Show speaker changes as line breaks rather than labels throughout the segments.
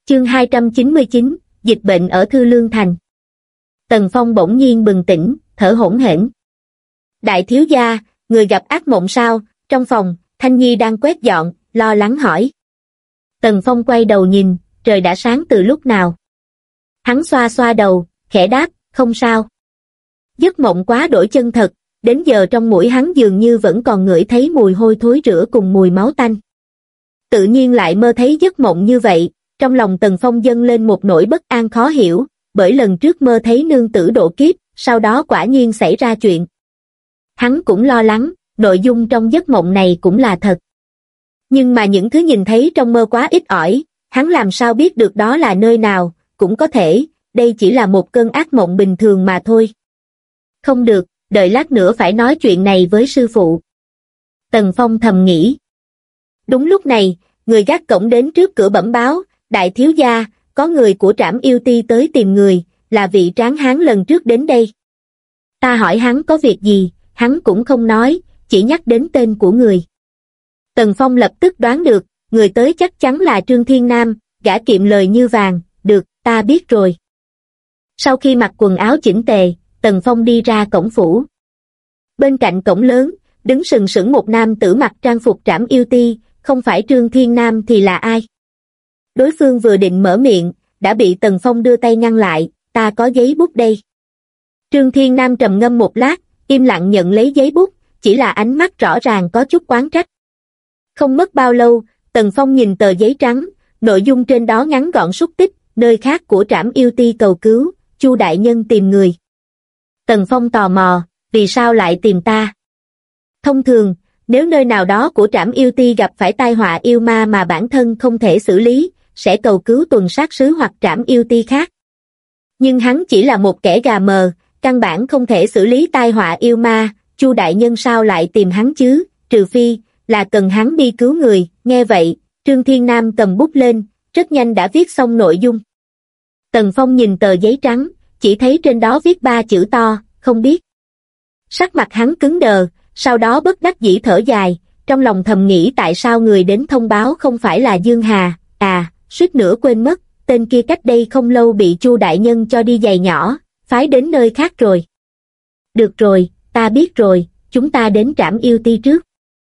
Chương 299, dịch bệnh ở Thư Lương Thành. Tần Phong bỗng nhiên bừng tỉnh, thở hổn hển. Đại thiếu gia, người gặp ác mộng sao? Trong phòng, Thanh Nhi đang quét dọn, lo lắng hỏi. Tần Phong quay đầu nhìn, trời đã sáng từ lúc nào. Hắn xoa xoa đầu, khẽ đáp, không sao. Giấc mộng quá đổi chân thật, đến giờ trong mũi hắn dường như vẫn còn ngửi thấy mùi hôi thối rữa cùng mùi máu tanh. Tự nhiên lại mơ thấy giấc mộng như vậy, trong lòng Tần Phong dâng lên một nỗi bất an khó hiểu, bởi lần trước mơ thấy nương tử độ kiếp, sau đó quả nhiên xảy ra chuyện. Hắn cũng lo lắng, nội dung trong giấc mộng này cũng là thật. Nhưng mà những thứ nhìn thấy trong mơ quá ít ỏi, hắn làm sao biết được đó là nơi nào, cũng có thể, đây chỉ là một cơn ác mộng bình thường mà thôi. Không được, đợi lát nữa phải nói chuyện này với sư phụ. Tần Phong thầm nghĩ. Đúng lúc này, người gác cổng đến trước cửa bẩm báo, đại thiếu gia, có người của Trảm Yêu Ti tới tìm người, là vị tráng hán lần trước đến đây. Ta hỏi hắn có việc gì, hắn cũng không nói, chỉ nhắc đến tên của người. Tần Phong lập tức đoán được, người tới chắc chắn là Trương Thiên Nam, gã kiệm lời như vàng, được, ta biết rồi. Sau khi mặc quần áo chỉnh tề, Tần Phong đi ra cổng phủ. Bên cạnh cổng lớn, đứng sừng sững một nam tử mặc trang phục Trảm Yêu Ti, không phải Trương Thiên Nam thì là ai? Đối phương vừa định mở miệng, đã bị Tần Phong đưa tay ngăn lại, ta có giấy bút đây. Trương Thiên Nam trầm ngâm một lát, im lặng nhận lấy giấy bút, chỉ là ánh mắt rõ ràng có chút oán trách. Không mất bao lâu, Tần Phong nhìn tờ giấy trắng, nội dung trên đó ngắn gọn xúc tích, nơi khác của Trảm Yêu Ti cầu cứu, Chu đại nhân tìm người. Tần Phong tò mò, vì sao lại tìm ta? Thông thường, nếu nơi nào đó của Trảm Yêu Ti gặp phải tai họa yêu ma mà bản thân không thể xử lý, sẽ cầu cứu tuần sát sứ hoặc Trảm Yêu Ti khác. Nhưng hắn chỉ là một kẻ gà mờ, căn bản không thể xử lý tai họa yêu ma, Chu đại nhân sao lại tìm hắn chứ, trừ phi là cần hắn đi cứu người. Nghe vậy, Trương Thiên Nam cầm bút lên, rất nhanh đã viết xong nội dung. Tần Phong nhìn tờ giấy trắng, chỉ thấy trên đó viết 3 chữ to, không biết. Sắc mặt hắn cứng đờ, sau đó bất đắc dĩ thở dài, trong lòng thầm nghĩ tại sao người đến thông báo không phải là Dương Hà, suýt nữa quên mất, tên kia cách đây không lâu bị Chu đại nhân cho đi giày nhỏ, phái đến nơi khác rồi. Được rồi, ta biết rồi, chúng ta đến Trảm Yêu Ti trước.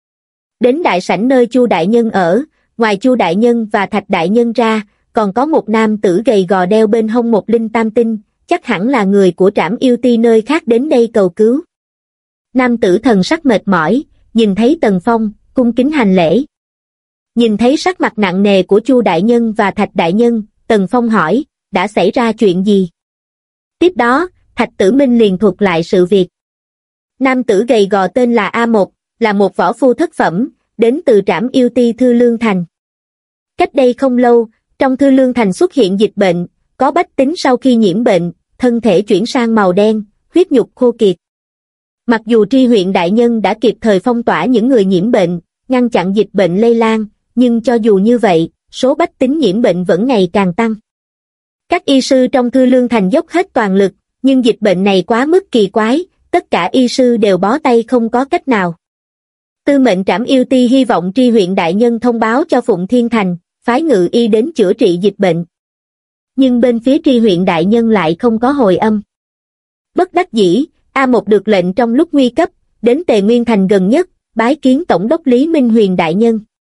Đến đại sảnh nơi Chu đại nhân ở, ngoài Chu đại nhân và Thạch đại nhân ra, còn có một nam tử gầy gò đeo bên hông một linh tam tinh, chắc hẳn là người của Trảm Yêu Ti nơi khác đến đây cầu cứu. Nam tử thần sắc mệt mỏi, nhìn thấy Tần Phong, cung kính hành lễ. Nhìn thấy sắc mặt nặng nề của Chu đại nhân và Thạch đại nhân, Tần Phong hỏi, đã xảy ra chuyện gì? Tiếp đó, Thạch Tử Minh liền thuật lại sự việc. Nam tử gầy gò tên là A1, là một võ phu thất phẩm, đến từ Trảm Yêu Ti Thư Lương Thành. Cách đây không lâu, trong Thư Lương Thành xuất hiện dịch bệnh, có bách tính sau khi nhiễm bệnh, thân thể chuyển sang màu đen, huyết nhục khô kiệt. Mặc dù tri huyện đại nhân đã kịp thời phong tỏa những người nhiễm bệnh, ngăn chặn dịch bệnh lây lan, nhưng cho dù như vậy, số bách tính nhiễm bệnh vẫn ngày càng tăng. Các y sư trong Thư Lương Thành dốc hết toàn lực, nhưng dịch bệnh này quá mức kỳ quái, tất cả y sư đều bó tay không có cách nào. Tư mệnh Trảm Yêu Ti hy vọng tri huyện đại nhân thông báo cho Phụng Thiên Thành, phái ngự y đến chữa trị dịch bệnh. Nhưng bên phía tri huyện đại nhân lại không có hồi âm. Bất đắc dĩ, A1 được lệnh trong lúc nguy cấp, đến Tề Nguyên Thành gần nhất, bái kiến Tổng đốc Lý Minh Huyền đại nhân.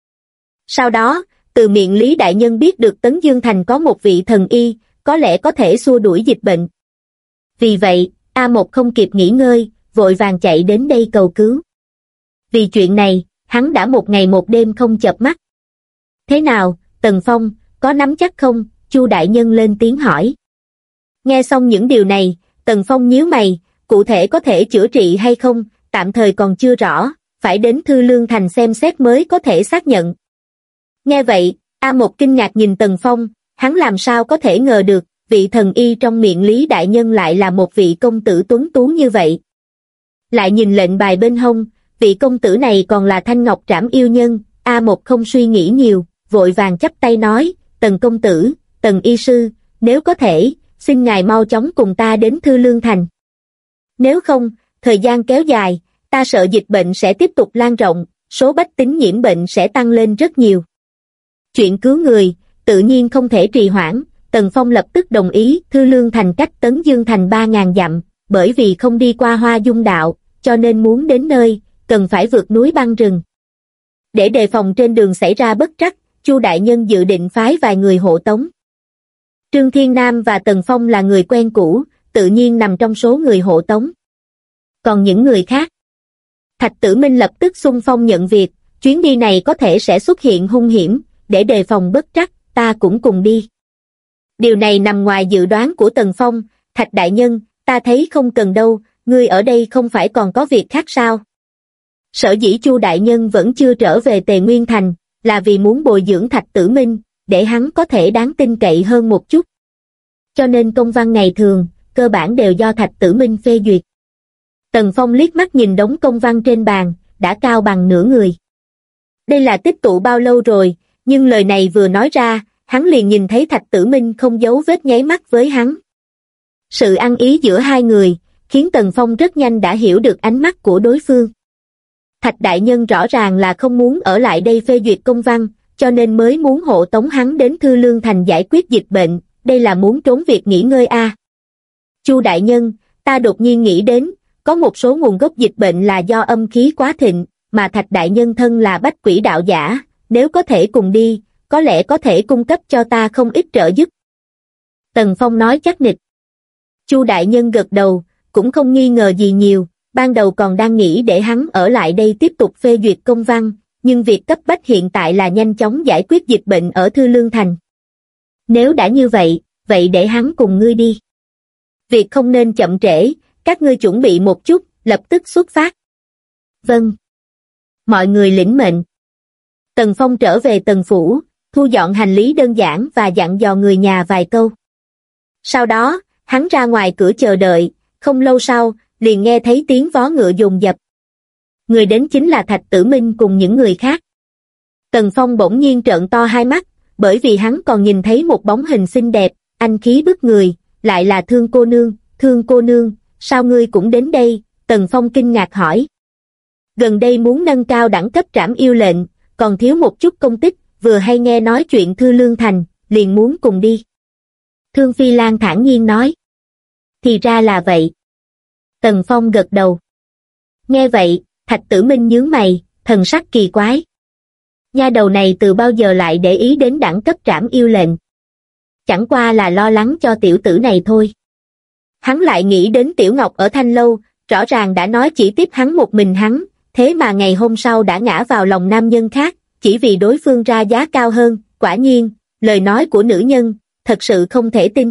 Sau đó, từ miệng Lý đại nhân biết được Tấn Dương Thành có một vị thần y, có lẽ có thể xua đuổi dịch bệnh. Vì vậy, A1 không kịp nghỉ ngơi, vội vàng chạy đến đây cầu cứu. Vì chuyện này, hắn đã một ngày một đêm không chợp mắt. Thế nào, Tần Phong, có nắm chắc không? Chu đại nhân lên tiếng hỏi. Nghe xong những điều này, Tần Phong nhíu mày, cụ thể có thể chữa trị hay không, tạm thời còn chưa rõ, phải đến Thư Lương Thành xem xét mới có thể xác nhận. Nghe vậy, A1 kinh ngạc nhìn Tần Phong, hắn làm sao có thể ngờ được, vị thần y trong miệng Lý đại nhân lại là một vị công tử tuấn tú như vậy. Lại nhìn lệnh bài bên hông, vị công tử này còn là Thanh Ngọc Trảm Yêu Nhân, A1 không suy nghĩ nhiều, vội vàng chắp tay nói, Tần công tử, Tần y sư, nếu có thể, xin ngài mau chóng cùng ta đến Thư Lương Thành. Nếu không, thời gian kéo dài, ta sợ dịch bệnh sẽ tiếp tục lan rộng, số bách tính nhiễm bệnh sẽ tăng lên rất nhiều. Chuyện cứu người, tự nhiên không thể trì hoãn, Tần Phong lập tức đồng ý. Thư Lương Thành cách Tấn Dương Thành 3.000 dặm, bởi vì không đi qua Hoa Dung đạo, cho nên muốn đến nơi, cần phải vượt núi băng rừng. Để đề phòng trên đường xảy ra bất trắc, Chu đại nhân dự định phái vài người hộ tống. Trương Thiên Nam và Tần Phong là người quen cũ, tự nhiên nằm trong số người hộ tống. Còn những người khác, Thạch Tử Minh lập tức xung phong nhận việc, chuyến đi này có thể sẽ xuất hiện hung hiểm, để đề phòng bất trắc, ta cũng cùng đi. Điều này nằm ngoài dự đoán của Tần Phong. Thạch đại nhân, ta thấy không cần đâu, ngươi ở đây không phải còn có việc khác sao? Sở dĩ Chu đại nhân vẫn chưa trở về Tề Nguyên Thành, là vì muốn bồi dưỡng Thạch Tử Minh, để hắn có thể đáng tin cậy hơn một chút. Cho nên công văn ngày thường, cơ bản đều do Thạch Tử Minh phê duyệt. Tần Phong liếc mắt nhìn đống công văn trên bàn, đã cao bằng nửa người. Đây là tích tụ bao lâu rồi, nhưng lời này vừa nói ra, hắn liền nhìn thấy Thạch Tử Minh không giấu vết nháy mắt với hắn. Sự ăn ý giữa hai người, khiến Tần Phong rất nhanh đã hiểu được ánh mắt của đối phương. Thạch đại nhân rõ ràng là không muốn ở lại đây phê duyệt công văn, cho nên mới muốn hộ tống hắn đến Thư Lương Thành giải quyết dịch bệnh, đây là muốn trốn việc nghỉ ngơi a. Chu đại nhân, ta đột nhiên nghĩ đến, có một số nguồn gốc dịch bệnh là do âm khí quá thịnh, mà Thạch đại nhân thân là bách quỷ đạo giả, nếu có thể cùng đi, có lẽ có thể cung cấp cho ta không ít trợ giúp. Tần Phong nói chắc nịch. Chu đại nhân gật đầu, cũng không nghi ngờ gì nhiều, ban đầu còn đang nghĩ để hắn ở lại đây tiếp tục phê duyệt công văn, nhưng việc cấp bách hiện tại là nhanh chóng giải quyết dịch bệnh ở Thư Lương Thành. Nếu đã như vậy, vậy để hắn cùng ngươi đi. Việc không nên chậm trễ, các ngươi chuẩn bị một chút, lập tức xuất phát. Vâng. Mọi người lĩnh mệnh. Tần Phong trở về Tần Phủ, thu dọn hành lý đơn giản và dặn dò người nhà vài câu. Sau đó, hắn ra ngoài cửa chờ đợi, không lâu sau, liền nghe thấy tiếng vó ngựa dồn dập. Người đến chính là Thạch Tử Minh cùng những người khác. Tần Phong bỗng nhiên trợn to hai mắt, bởi vì hắn còn nhìn thấy một bóng hình xinh đẹp, anh khí bức người, lại là Thương cô nương. Thương cô nương, sao ngươi cũng đến đây? Tần Phong kinh ngạc hỏi. Gần đây muốn nâng cao đẳng cấp trảm yêu lệnh, còn thiếu một chút công tích, vừa hay nghe nói chuyện Thư Lương Thành, liền muốn cùng đi. Thương Phi Lan thản nhiên nói. Thì ra là vậy. Tần Phong gật đầu. Nghe vậy, Thạch Tử Minh nhướng mày, thần sắc kỳ quái. Nha đầu này từ bao giờ lại để ý đến đẳng cấp trảm yêu lệnh? Chẳng qua là lo lắng cho tiểu tử này thôi. Hắn lại nghĩ đến Tiểu Ngọc ở Thanh Lâu, rõ ràng đã nói chỉ tiếp hắn một mình hắn, thế mà ngày hôm sau đã ngã vào lòng nam nhân khác, chỉ vì đối phương ra giá cao hơn. Quả nhiên, lời nói của nữ nhân, thật sự không thể tin.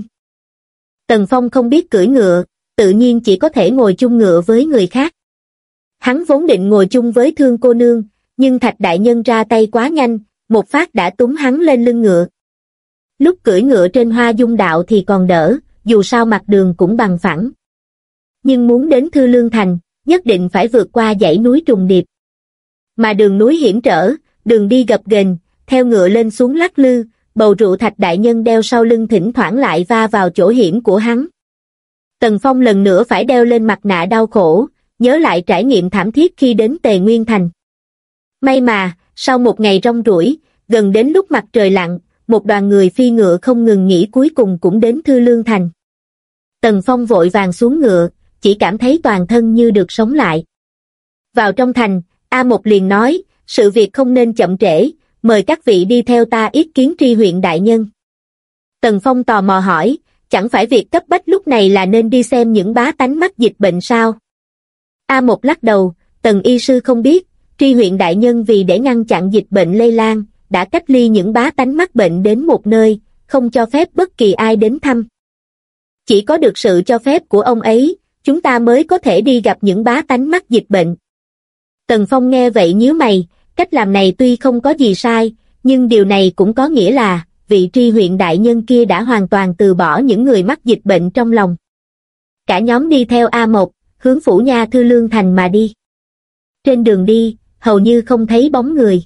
Tần Phong không biết cưỡi ngựa, tự nhiên chỉ có thể ngồi chung ngựa với người khác. Hắn vốn định ngồi chung với Thương cô nương, nhưng Thạch đại nhân ra tay quá nhanh, một phát đã túm hắn lên lưng ngựa. Lúc cưỡi ngựa trên Hoa Dung đạo thì còn đỡ, dù sao mặt đường cũng bằng phẳng. Nhưng muốn đến Thư Lương Thành, nhất định phải vượt qua dãy núi trùng điệp. Mà đường núi hiểm trở, đường đi gập ghềnh, theo ngựa lên xuống lắc lư, bầu rượu Thạch đại nhân đeo sau lưng thỉnh thoảng lại va vào chỗ hiểm của hắn. Tần Phong lần nữa phải đeo lên mặt nạ đau khổ, nhớ lại trải nghiệm thảm thiết khi đến Tề Nguyên Thành. May mà, sau một ngày rong ruổi, gần đến lúc mặt trời lặn, một đoàn người phi ngựa không ngừng nghỉ cuối cùng cũng đến Thư Lương Thành. Tần Phong vội vàng xuống ngựa, chỉ cảm thấy toàn thân như được sống lại. Vào trong thành, A Một liền nói, sự việc không nên chậm trễ, mời các vị đi theo ta yết kiến Tri huyện đại nhân. Tần Phong tò mò hỏi, chẳng phải việc cấp bách lúc này là nên đi xem những bá tánh mắc dịch bệnh sao? A Một lắc đầu, Tần y sư không biết, Tri huyện đại nhân vì để ngăn chặn dịch bệnh lây lan, đã cách ly những bá tánh mắc bệnh đến một nơi, không cho phép bất kỳ ai đến thăm. Chỉ có được sự cho phép của ông ấy, chúng ta mới có thể đi gặp những bá tánh mắc dịch bệnh. Tần Phong nghe vậy nhíu mày, cách làm này tuy không có gì sai, nhưng điều này cũng có nghĩa là, vị Tri huyện đại nhân kia đã hoàn toàn từ bỏ những người mắc dịch bệnh trong lòng. Cả nhóm đi theo A1, hướng phủ nha Thư Lương Thành mà đi. Trên đường đi, hầu như không thấy bóng người.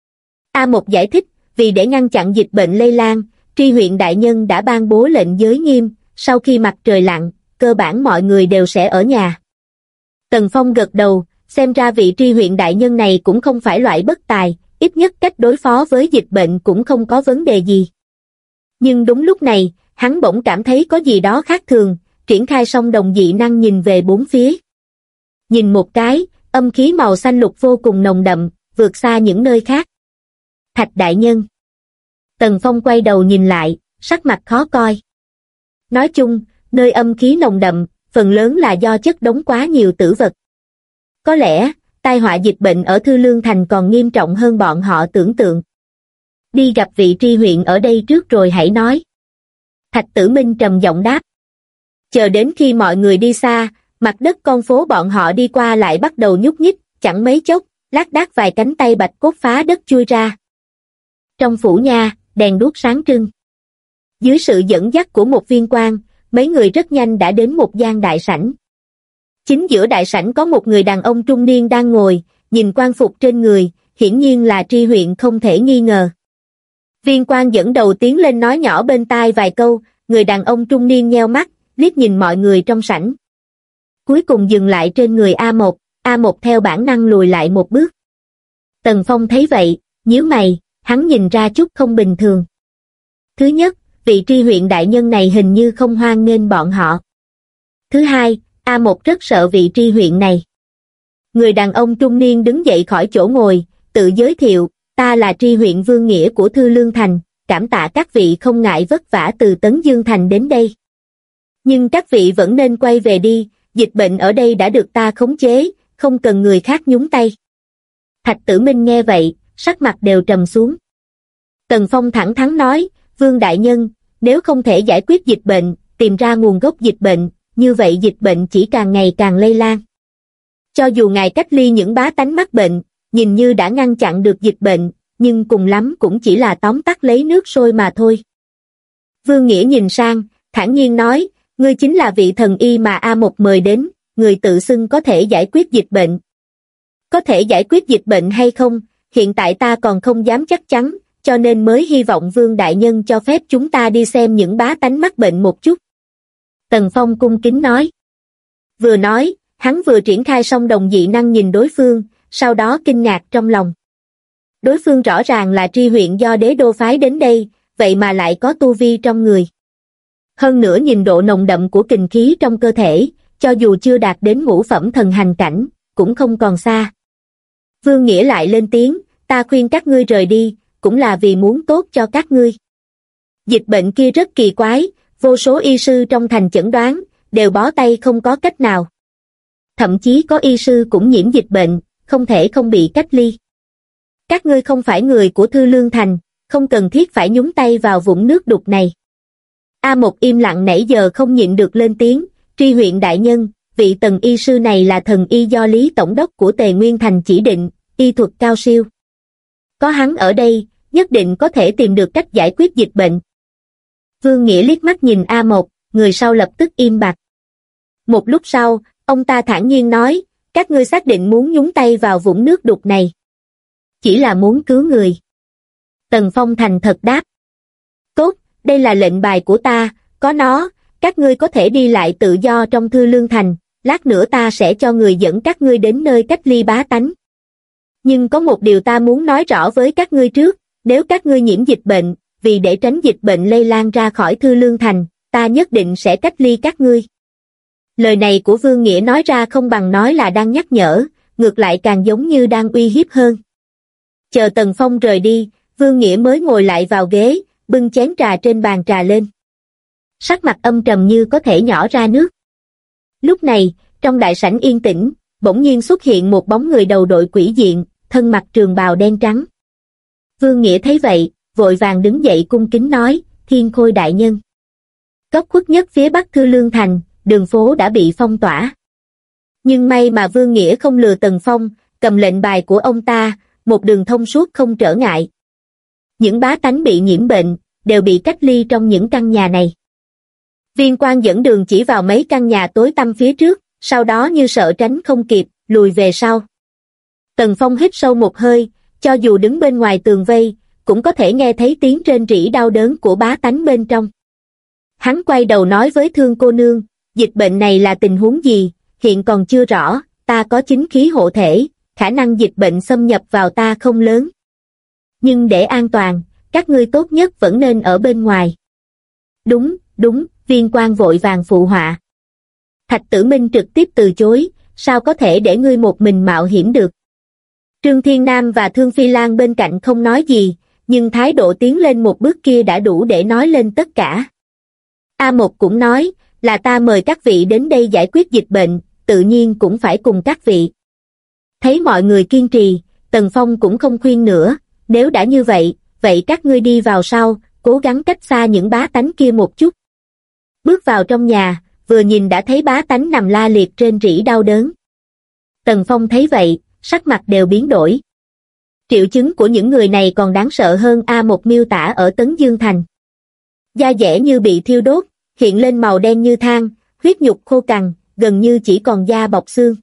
A1 giải thích, vì để ngăn chặn dịch bệnh lây lan, Tri huyện đại nhân đã ban bố lệnh giới nghiêm, sau khi mặt trời lặn, cơ bản mọi người đều sẽ ở nhà. Tần Phong gật đầu, xem ra vị Tri huyện đại nhân này cũng không phải loại bất tài, ít nhất cách đối phó với dịch bệnh cũng không có vấn đề gì. Nhưng đúng lúc này, hắn bỗng cảm thấy có gì đó khác thường, triển khai song đồng dị năng nhìn về bốn phía. Nhìn một cái, âm khí màu xanh lục vô cùng nồng đậm, vượt xa những nơi khác. Thạch đại nhân. Tần Phong quay đầu nhìn lại, sắc mặt khó coi. Nói chung, nơi âm khí nồng đậm, phần lớn là do chất đống quá nhiều tử vật. Có lẽ, tai họa dịch bệnh ở Thư Lương Thành còn nghiêm trọng hơn bọn họ tưởng tượng. Đi gặp vị tri huyện ở đây trước rồi hãy nói. Thạch Tử Minh trầm giọng đáp. Chờ đến khi mọi người đi xa, mặt đất con phố bọn họ đi qua lại bắt đầu nhúc nhích, chẳng mấy chốc, lác đác vài cánh tay bạch cốt phá đất chui ra. Trong phủ nha, đèn đuốc sáng trưng. Dưới sự dẫn dắt của một viên quan, mấy người rất nhanh đã đến một gian đại sảnh. Chính giữa đại sảnh có một người đàn ông trung niên đang ngồi, nhìn quan phục trên người, hiển nhiên là tri huyện không thể nghi ngờ. Viên quan dẫn đầu tiến lên nói nhỏ bên tai vài câu, người đàn ông trung niên nheo mắt, liếc nhìn mọi người trong sảnh. Cuối cùng dừng lại trên người A1 theo bản năng lùi lại một bước. Tần Phong thấy vậy, nhíu mày, hắn nhìn ra chút không bình thường. Thứ nhất, vị tri huyện đại nhân này hình như không hoan nghênh bọn họ. Thứ hai, A1 rất sợ vị tri huyện này. Người đàn ông trung niên đứng dậy khỏi chỗ ngồi, tự giới thiệu, ta là tri huyện Vương Nghĩa của Thư Lương Thành, cảm tạ các vị không ngại vất vả từ Tấn Dương Thành đến đây. Nhưng các vị vẫn nên quay về đi, dịch bệnh ở đây đã được ta khống chế, không cần người khác nhúng tay. Thạch Tử Minh nghe vậy, sắc mặt đều trầm xuống. Tần Phong thẳng thắn nói, Vương Đại Nhân, nếu không thể giải quyết dịch bệnh, tìm ra nguồn gốc dịch bệnh, như vậy dịch bệnh chỉ càng ngày càng lây lan. Cho dù ngài cách ly những bá tánh mắc bệnh, nhìn như đã ngăn chặn được dịch bệnh, nhưng cùng lắm cũng chỉ là tóm tắt lấy nước sôi mà thôi. Vương Nghĩa nhìn sang, thản nhiên nói, ngươi chính là vị thần y mà A1 mời đến, người tự xưng có thể giải quyết dịch bệnh. Có thể giải quyết dịch bệnh hay không, hiện tại ta còn không dám chắc chắn, cho nên mới hy vọng Vương Đại Nhân cho phép chúng ta đi xem những bá tánh mắc bệnh một chút. Tần Phong cung kính nói. Vừa nói, hắn vừa triển khai song đồng dị năng nhìn đối phương, sau đó kinh ngạc trong lòng. Đối phương rõ ràng là tri huyện do đế đô phái đến đây, vậy mà lại có tu vi trong người. Hơn nữa nhìn độ nồng đậm của kình khí trong cơ thể, cho dù chưa đạt đến ngũ phẩm thần hành cảnh, cũng không còn xa. Vương Nghĩa lại lên tiếng, ta khuyên các ngươi rời đi, cũng là vì muốn tốt cho các ngươi. Dịch bệnh kia rất kỳ quái, vô số y sư trong thành chẩn đoán, đều bó tay không có cách nào. Thậm chí có y sư cũng nhiễm dịch bệnh, không thể không bị cách ly. Các ngươi không phải người của Thư Lương Thành, không cần thiết phải nhúng tay vào vũng nước đục này. A1 im lặng nãy giờ không nhịn được lên tiếng, tri huyện đại nhân, vị Tần y sư này là thần y do Lý Tổng đốc của Tề Nguyên Thành chỉ định, y thuật cao siêu. Có hắn ở đây, nhất định có thể tìm được cách giải quyết dịch bệnh. Vương Nghĩa liếc mắt nhìn A1, người sau lập tức im bặt. Một lúc sau, ông ta thản nhiên nói, các ngươi xác định muốn nhúng tay vào vũng nước đục này. Chỉ là muốn cứu người. Tần Phong thành thật đáp. Tốt, đây là lệnh bài của ta, có nó, các ngươi có thể đi lại tự do trong Thư Lương Thành, lát nữa ta sẽ cho người dẫn các ngươi đến nơi cách ly bá tánh. Nhưng có một điều ta muốn nói rõ với các ngươi trước, nếu các ngươi nhiễm dịch bệnh, vì để tránh dịch bệnh lây lan ra khỏi Thư Lương Thành, ta nhất định sẽ cách ly các ngươi. Lời này của Vương Nghĩa nói ra không bằng nói là đang nhắc nhở, ngược lại càng giống như đang uy hiếp hơn. Chờ Tần Phong rời đi, Vương Nghĩa mới ngồi lại vào ghế, bưng chén trà trên bàn trà lên. Sắc mặt âm trầm như có thể nhỏ ra nước. Lúc này, trong đại sảnh yên tĩnh, bỗng nhiên xuất hiện một bóng người đầu đội quỷ diện, thân mặc trường bào đen trắng. Vương Nghĩa thấy vậy, vội vàng đứng dậy cung kính nói, Thiên Khôi đại nhân. Góc khuất nhất phía bắc Thư Lương Thành, đường phố đã bị phong tỏa. Nhưng may mà Vương Nghĩa không lừa Tần Phong, cầm lệnh bài của ông ta, một đường thông suốt không trở ngại. Những bá tánh bị nhiễm bệnh, đều bị cách ly trong những căn nhà này. Viên quan dẫn đường chỉ vào mấy căn nhà tối tăm phía trước, sau đó như sợ tránh không kịp, lùi về sau. Tần Phong hít sâu một hơi, cho dù đứng bên ngoài tường vây, cũng có thể nghe thấy tiếng rên rỉ đau đớn của bá tánh bên trong. Hắn quay đầu nói với Thương cô nương, dịch bệnh này là tình huống gì, hiện còn chưa rõ, ta có chính khí hộ thể, khả năng dịch bệnh xâm nhập vào ta không lớn. Nhưng để an toàn, các ngươi tốt nhất vẫn nên ở bên ngoài. Đúng, đúng, Viên Quang vội vàng phụ họa. Thạch Tử Minh trực tiếp từ chối, sao có thể để ngươi một mình mạo hiểm được. Trương Thiên Nam và Thương Phi Lan bên cạnh không nói gì, nhưng thái độ tiến lên một bước kia đã đủ để nói lên tất cả. A1 cũng nói, là ta mời các vị đến đây giải quyết dịch bệnh, tự nhiên cũng phải cùng các vị. Thấy mọi người kiên trì, Tần Phong cũng không khuyên nữa, nếu đã như vậy, vậy các ngươi đi vào sau, cố gắng cách xa những bá tánh kia một chút. Bước vào trong nhà, vừa nhìn đã thấy bá tánh nằm la liệt trên rỉ đau đớn. Tần Phong thấy vậy, sắc mặt đều biến đổi. Triệu chứng của những người này còn đáng sợ hơn A1 miêu tả ở Tấn Dương Thành. Da dẻ như bị thiêu đốt, hiện lên màu đen như than, huyết nhục khô cằn, gần như chỉ còn da bọc xương.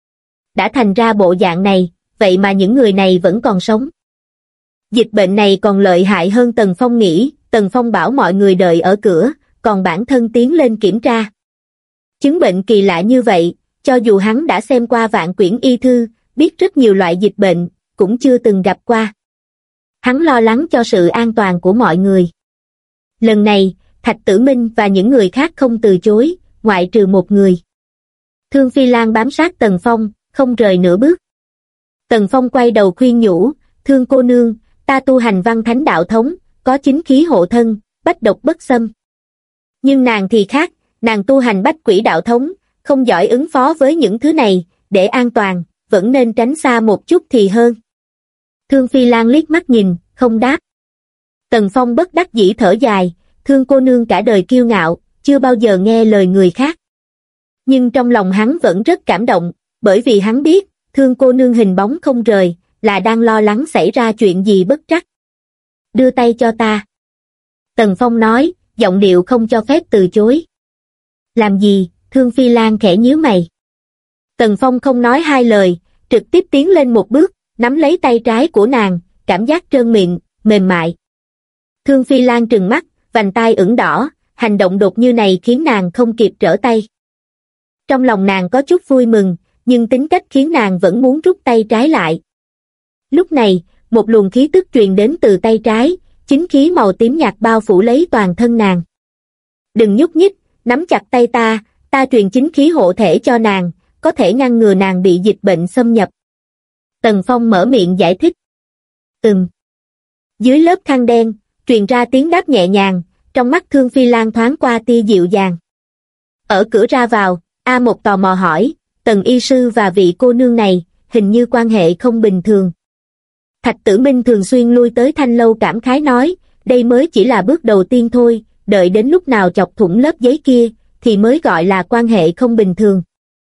Đã thành ra bộ dạng này, vậy mà những người này vẫn còn sống. Dịch bệnh này còn lợi hại hơn Tần Phong nghĩ, Tần Phong bảo mọi người đợi ở cửa, còn bản thân tiến lên kiểm tra. Chứng bệnh kỳ lạ như vậy, cho dù hắn đã xem qua vạn quyển y thư, biết rất nhiều loại dịch bệnh, cũng chưa từng gặp qua. Hắn lo lắng cho sự an toàn của mọi người. Lần này, Thạch Tử Minh và những người khác không từ chối, ngoại trừ một người. Thương Phi Lan bám sát Tần Phong, không rời nửa bước. Tần Phong quay đầu khuyên nhủ, Thương cô nương, ta tu hành văn thánh đạo thống, có chính khí hộ thân, bách độc bất xâm. Nhưng nàng thì khác, nàng tu hành bách quỷ đạo thống, không giỏi ứng phó với những thứ này, để an toàn, vẫn nên tránh xa một chút thì hơn. Thương Phi Lan liếc mắt nhìn, không đáp. Tần Phong bất đắc dĩ thở dài, Thương cô nương cả đời kiêu ngạo, chưa bao giờ nghe lời người khác. Nhưng trong lòng hắn vẫn rất cảm động, bởi vì hắn biết, Thương cô nương hình bóng không rời, là đang lo lắng xảy ra chuyện gì bất trắc. Đưa tay cho ta. Tần Phong nói, giọng điệu không cho phép từ chối. Làm gì? Thương Phi Lan khẽ nhíu mày. Tần Phong không nói hai lời, trực tiếp tiến lên một bước, nắm lấy tay trái của nàng, cảm giác trơn mịn, mềm mại. Thương Phi Lan trừng mắt, vành tai ửng đỏ, hành động đột như này khiến nàng không kịp trở tay. Trong lòng nàng có chút vui mừng, nhưng tính cách khiến nàng vẫn muốn rút tay trái lại. Lúc này, một luồng khí tức truyền đến từ tay trái, chính khí màu tím nhạt bao phủ lấy toàn thân nàng. Đừng nhúc nhích, nắm chặt tay ta, ta truyền chính khí hộ thể cho nàng, có thể ngăn ngừa nàng bị dịch bệnh xâm nhập. Tần Phong mở miệng giải thích. Dưới lớp khăn đen, truyền ra tiếng đáp nhẹ nhàng, trong mắt Thương Phi Lan thoáng qua tia dịu dàng. Ở cửa ra vào, A1 tò mò hỏi, Tần y sư và vị cô nương này, hình như quan hệ không bình thường. Thạch Tử Minh thường xuyên lui tới Thanh Lâu cảm khái nói, đây mới chỉ là bước đầu tiên thôi, đợi đến lúc nào chọc thủng lớp giấy kia, thì mới gọi là quan hệ không bình thường.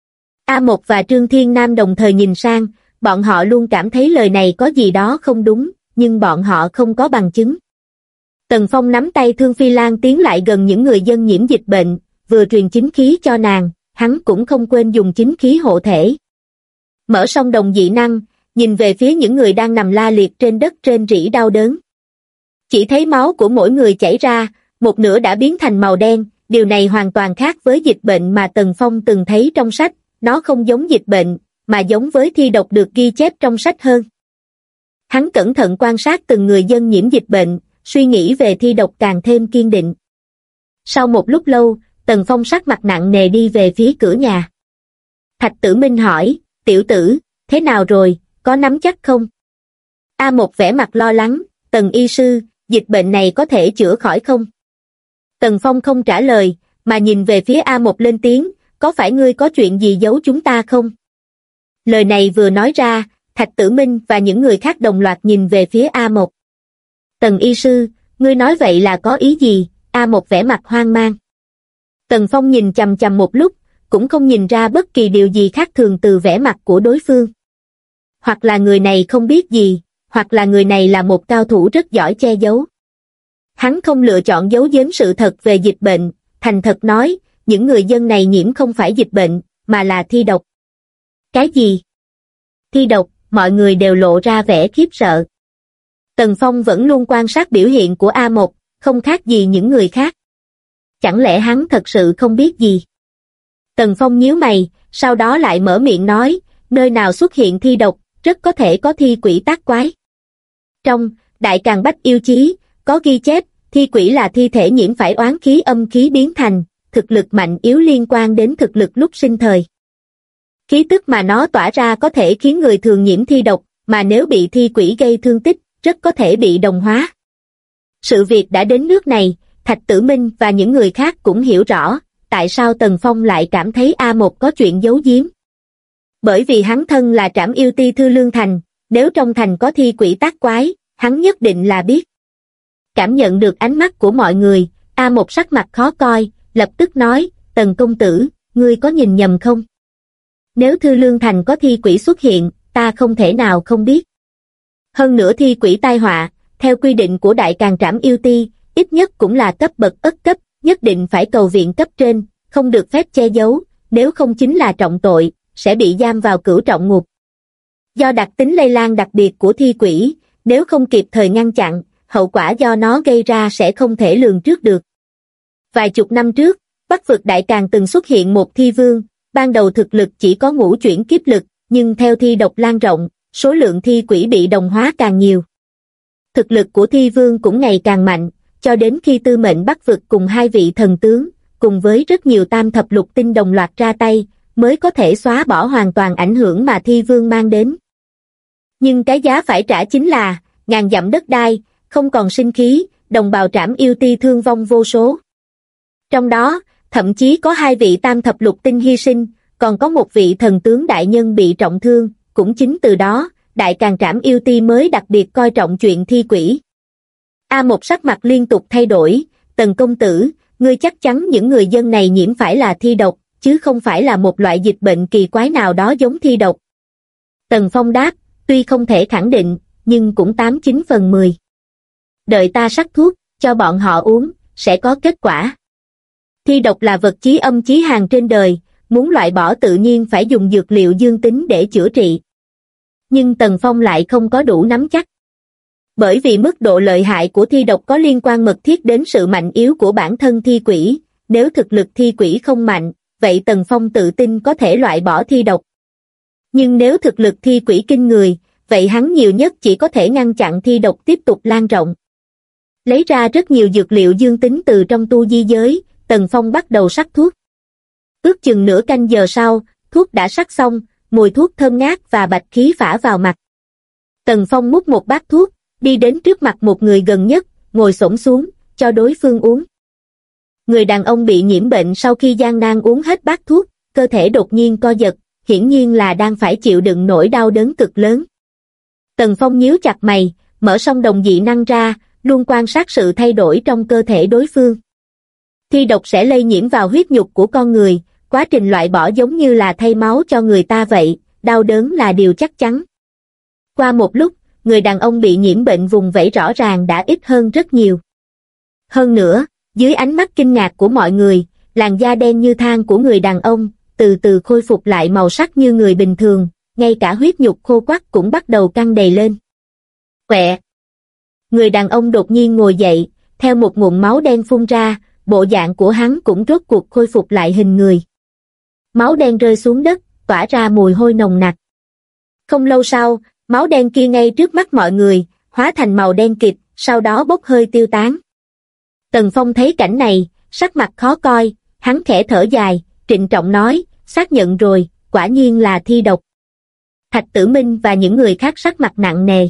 A1 và Trương Thiên Nam đồng thời nhìn sang, bọn họ luôn cảm thấy lời này có gì đó không đúng, nhưng bọn họ không có bằng chứng. Tần Phong nắm tay Thương Phi Lan tiến lại gần những người dân nhiễm dịch bệnh, vừa truyền chính khí cho nàng, hắn cũng không quên dùng chính khí hộ thể. Mở song đồng dị năng, nhìn về phía những người đang nằm la liệt trên đất trên rỉ đau đớn. Chỉ thấy máu của mỗi người chảy ra, một nửa đã biến thành màu đen, điều này hoàn toàn khác với dịch bệnh mà Tần Phong từng thấy trong sách, nó không giống dịch bệnh, mà giống với thi độc được ghi chép trong sách hơn. Hắn cẩn thận quan sát từng người dân nhiễm dịch bệnh, suy nghĩ về thi độc càng thêm kiên định. Sau một lúc lâu, Tần Phong sắc mặt nặng nề đi về phía cửa nhà. Thạch Tử Minh hỏi, tiểu tử, thế nào rồi, có nắm chắc không? A1 vẻ mặt lo lắng, Tần y sư, dịch bệnh này có thể chữa khỏi không? Tần Phong không trả lời, mà nhìn về phía A1 lên tiếng, có phải ngươi có chuyện gì giấu chúng ta không? Lời này vừa nói ra, Thạch Tử Minh và những người khác đồng loạt nhìn về phía A1. Tần y sư, ngươi nói vậy là có ý gì? A1 vẻ mặt hoang mang. Tần Phong nhìn chằm chằm một lúc, cũng không nhìn ra bất kỳ điều gì khác thường từ vẻ mặt của đối phương. Hoặc là người này không biết gì, hoặc là người này là một cao thủ rất giỏi che giấu. Hắn không lựa chọn giấu giếm sự thật về dịch bệnh, thành thật nói, những người dân này nhiễm không phải dịch bệnh, mà là thi độc. Cái gì? Thi độc, mọi người đều lộ ra vẻ khiếp sợ. Tần Phong vẫn luôn quan sát biểu hiện của A1, không khác gì những người khác. Chẳng lẽ hắn thật sự không biết gì? Tần Phong nhíu mày, sau đó lại mở miệng nói, nơi nào xuất hiện thi độc, rất có thể có thi quỷ tác quái. Trong Đại Càn Bách Yêu Chí, có ghi chép, thi quỷ là thi thể nhiễm phải oán khí âm khí biến thành, thực lực mạnh yếu liên quan đến thực lực lúc sinh thời. Khí tức mà nó tỏa ra có thể khiến người thường nhiễm thi độc, mà nếu bị thi quỷ gây thương tích, rất có thể bị đồng hóa. Sự việc đã đến nước này, Thạch Tử Minh và những người khác cũng hiểu rõ, tại sao Tần Phong lại cảm thấy A1 có chuyện giấu giếm. Bởi vì hắn thân là trảm yêu ti Thư Lương Thành, nếu trong thành có thi quỷ tác quái, hắn nhất định là biết. Cảm nhận được ánh mắt của mọi người, A1 sắc mặt khó coi, lập tức nói, Tần công tử, ngươi có nhìn nhầm không? Nếu Thư Lương Thành có thi quỷ xuất hiện, ta không thể nào không biết. Hơn nữa thi quỷ tai họa, theo quy định của Đại Càn Trảm Yêu Ti, ít nhất cũng là cấp bậc ất cấp, nhất định phải cầu viện cấp trên, không được phép che giấu, nếu không chính là trọng tội, sẽ bị giam vào cửu trọng ngục. Do đặc tính lây lan đặc biệt của thi quỷ, nếu không kịp thời ngăn chặn, hậu quả do nó gây ra sẽ không thể lường trước được. Vài chục năm trước, Bắc vực Đại Càn từng xuất hiện một thi vương, ban đầu thực lực chỉ có ngũ chuyển kiếp lực, nhưng theo thi độc lan rộng, số lượng thi quỷ bị đồng hóa càng nhiều. Thực lực của thi vương cũng ngày càng mạnh, cho đến khi Tư Mệnh Bắc vực cùng hai vị thần tướng, cùng với rất nhiều tam thập lục tinh đồng loạt ra tay, mới có thể xóa bỏ hoàn toàn ảnh hưởng mà thi vương mang đến. Nhưng cái giá phải trả chính là, ngàn dặm đất đai, không còn sinh khí, đồng bào Trảm Yêu Ti thương vong vô số. Trong đó, thậm chí có hai vị tam thập lục tinh hy sinh, còn có một vị thần tướng đại nhân bị trọng thương, cũng chính từ đó, Đại Càn Trảm Yêu Ti mới đặc biệt coi trọng chuyện thi quỷ. A1 sắc mặt liên tục thay đổi, Tần công tử, ngươi chắc chắn những người dân này nhiễm phải là thi độc, chứ không phải là một loại dịch bệnh kỳ quái nào đó giống thi độc. Tần Phong đáp, tuy không thể khẳng định, nhưng cũng 89/10. Đợi ta sắc thuốc, cho bọn họ uống, sẽ có kết quả. Thi độc là vật chí âm chí hàng trên đời, muốn loại bỏ tự nhiên phải dùng dược liệu dương tính để chữa trị. Nhưng Tần Phong lại không có đủ nắm chắc. Bởi vì mức độ lợi hại của thi độc có liên quan mật thiết đến sự mạnh yếu của bản thân thi quỷ, nếu thực lực thi quỷ không mạnh, vậy Tần Phong tự tin có thể loại bỏ thi độc. Nhưng nếu thực lực thi quỷ kinh người, vậy hắn nhiều nhất chỉ có thể ngăn chặn thi độc tiếp tục lan rộng. Lấy ra rất nhiều dược liệu dương tính từ trong tu di giới, Tần Phong bắt đầu sắc thuốc. Ước chừng nửa canh giờ sau, thuốc đã sắc xong, mùi thuốc thơm ngát và bạch khí phả vào mặt. Tần Phong múc một bát thuốc, đi đến trước mặt một người gần nhất, ngồi xổm xuống, cho đối phương uống. Người đàn ông bị nhiễm bệnh sau khi gian nan uống hết bát thuốc, cơ thể đột nhiên co giật, hiển nhiên là đang phải chịu đựng nỗi đau đớn cực lớn. Tần Phong nhíu chặt mày, mở song đồng dị năng ra, luôn quan sát sự thay đổi trong cơ thể đối phương. Thi độc sẽ lây nhiễm vào huyết nhục của con người, quá trình loại bỏ giống như là thay máu cho người ta vậy, đau đớn là điều chắc chắn. Qua một lúc, người đàn ông bị nhiễm bệnh vùng vẫy rõ ràng đã ít hơn rất nhiều. Hơn nữa, dưới ánh mắt kinh ngạc của mọi người, làn da đen như than của người đàn ông, từ từ khôi phục lại màu sắc như người bình thường, ngay cả huyết nhục khô quắt cũng bắt đầu căng đầy lên. Quẹ! Người đàn ông đột nhiên ngồi dậy, theo một ngụm máu đen phun ra, bộ dạng của hắn cũng rốt cuộc khôi phục lại hình người. Máu đen rơi xuống đất, tỏa ra mùi hôi nồng nặc. Không lâu sau, máu đen kia ngay trước mắt mọi người, hóa thành màu đen kịt, sau đó bốc hơi tiêu tán. Tần Phong thấy cảnh này, sắc mặt khó coi, hắn khẽ thở dài, trịnh trọng nói, xác nhận rồi, quả nhiên là thi độc. Thạch Tử Minh và những người khác sắc mặt nặng nề.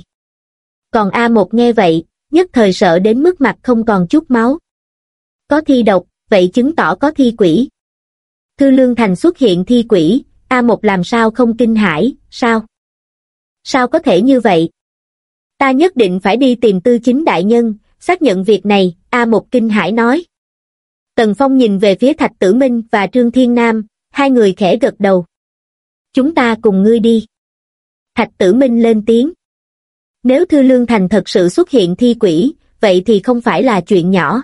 Còn A1 nghe vậy, nhất thời sợ đến mức mặt không còn chút máu. Có thi độc, vậy chứng tỏ có thi quỷ. Thư Lương Thành xuất hiện thi quỷ, A1 làm sao không kinh hãi, sao? Sao có thể như vậy? Ta nhất định phải đi tìm Tư Chính đại nhân, xác nhận việc này, A1 kinh hãi nói. Tần Phong nhìn về phía Thạch Tử Minh và Trương Thiên Nam, hai người khẽ gật đầu. Chúng ta cùng ngươi đi. Thạch Tử Minh lên tiếng. Nếu Thư Lương Thành thật sự xuất hiện thi quỷ, vậy thì không phải là chuyện nhỏ.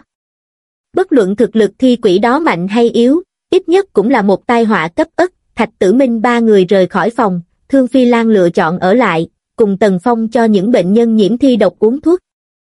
Bất luận thực lực thi quỷ đó mạnh hay yếu, ít nhất cũng là một tai họa cấp ức. Thạch Tử Minh ba người rời khỏi phòng, Thương Phi Lan lựa chọn ở lại, cùng Tần Phong cho những bệnh nhân nhiễm thi độc uống thuốc.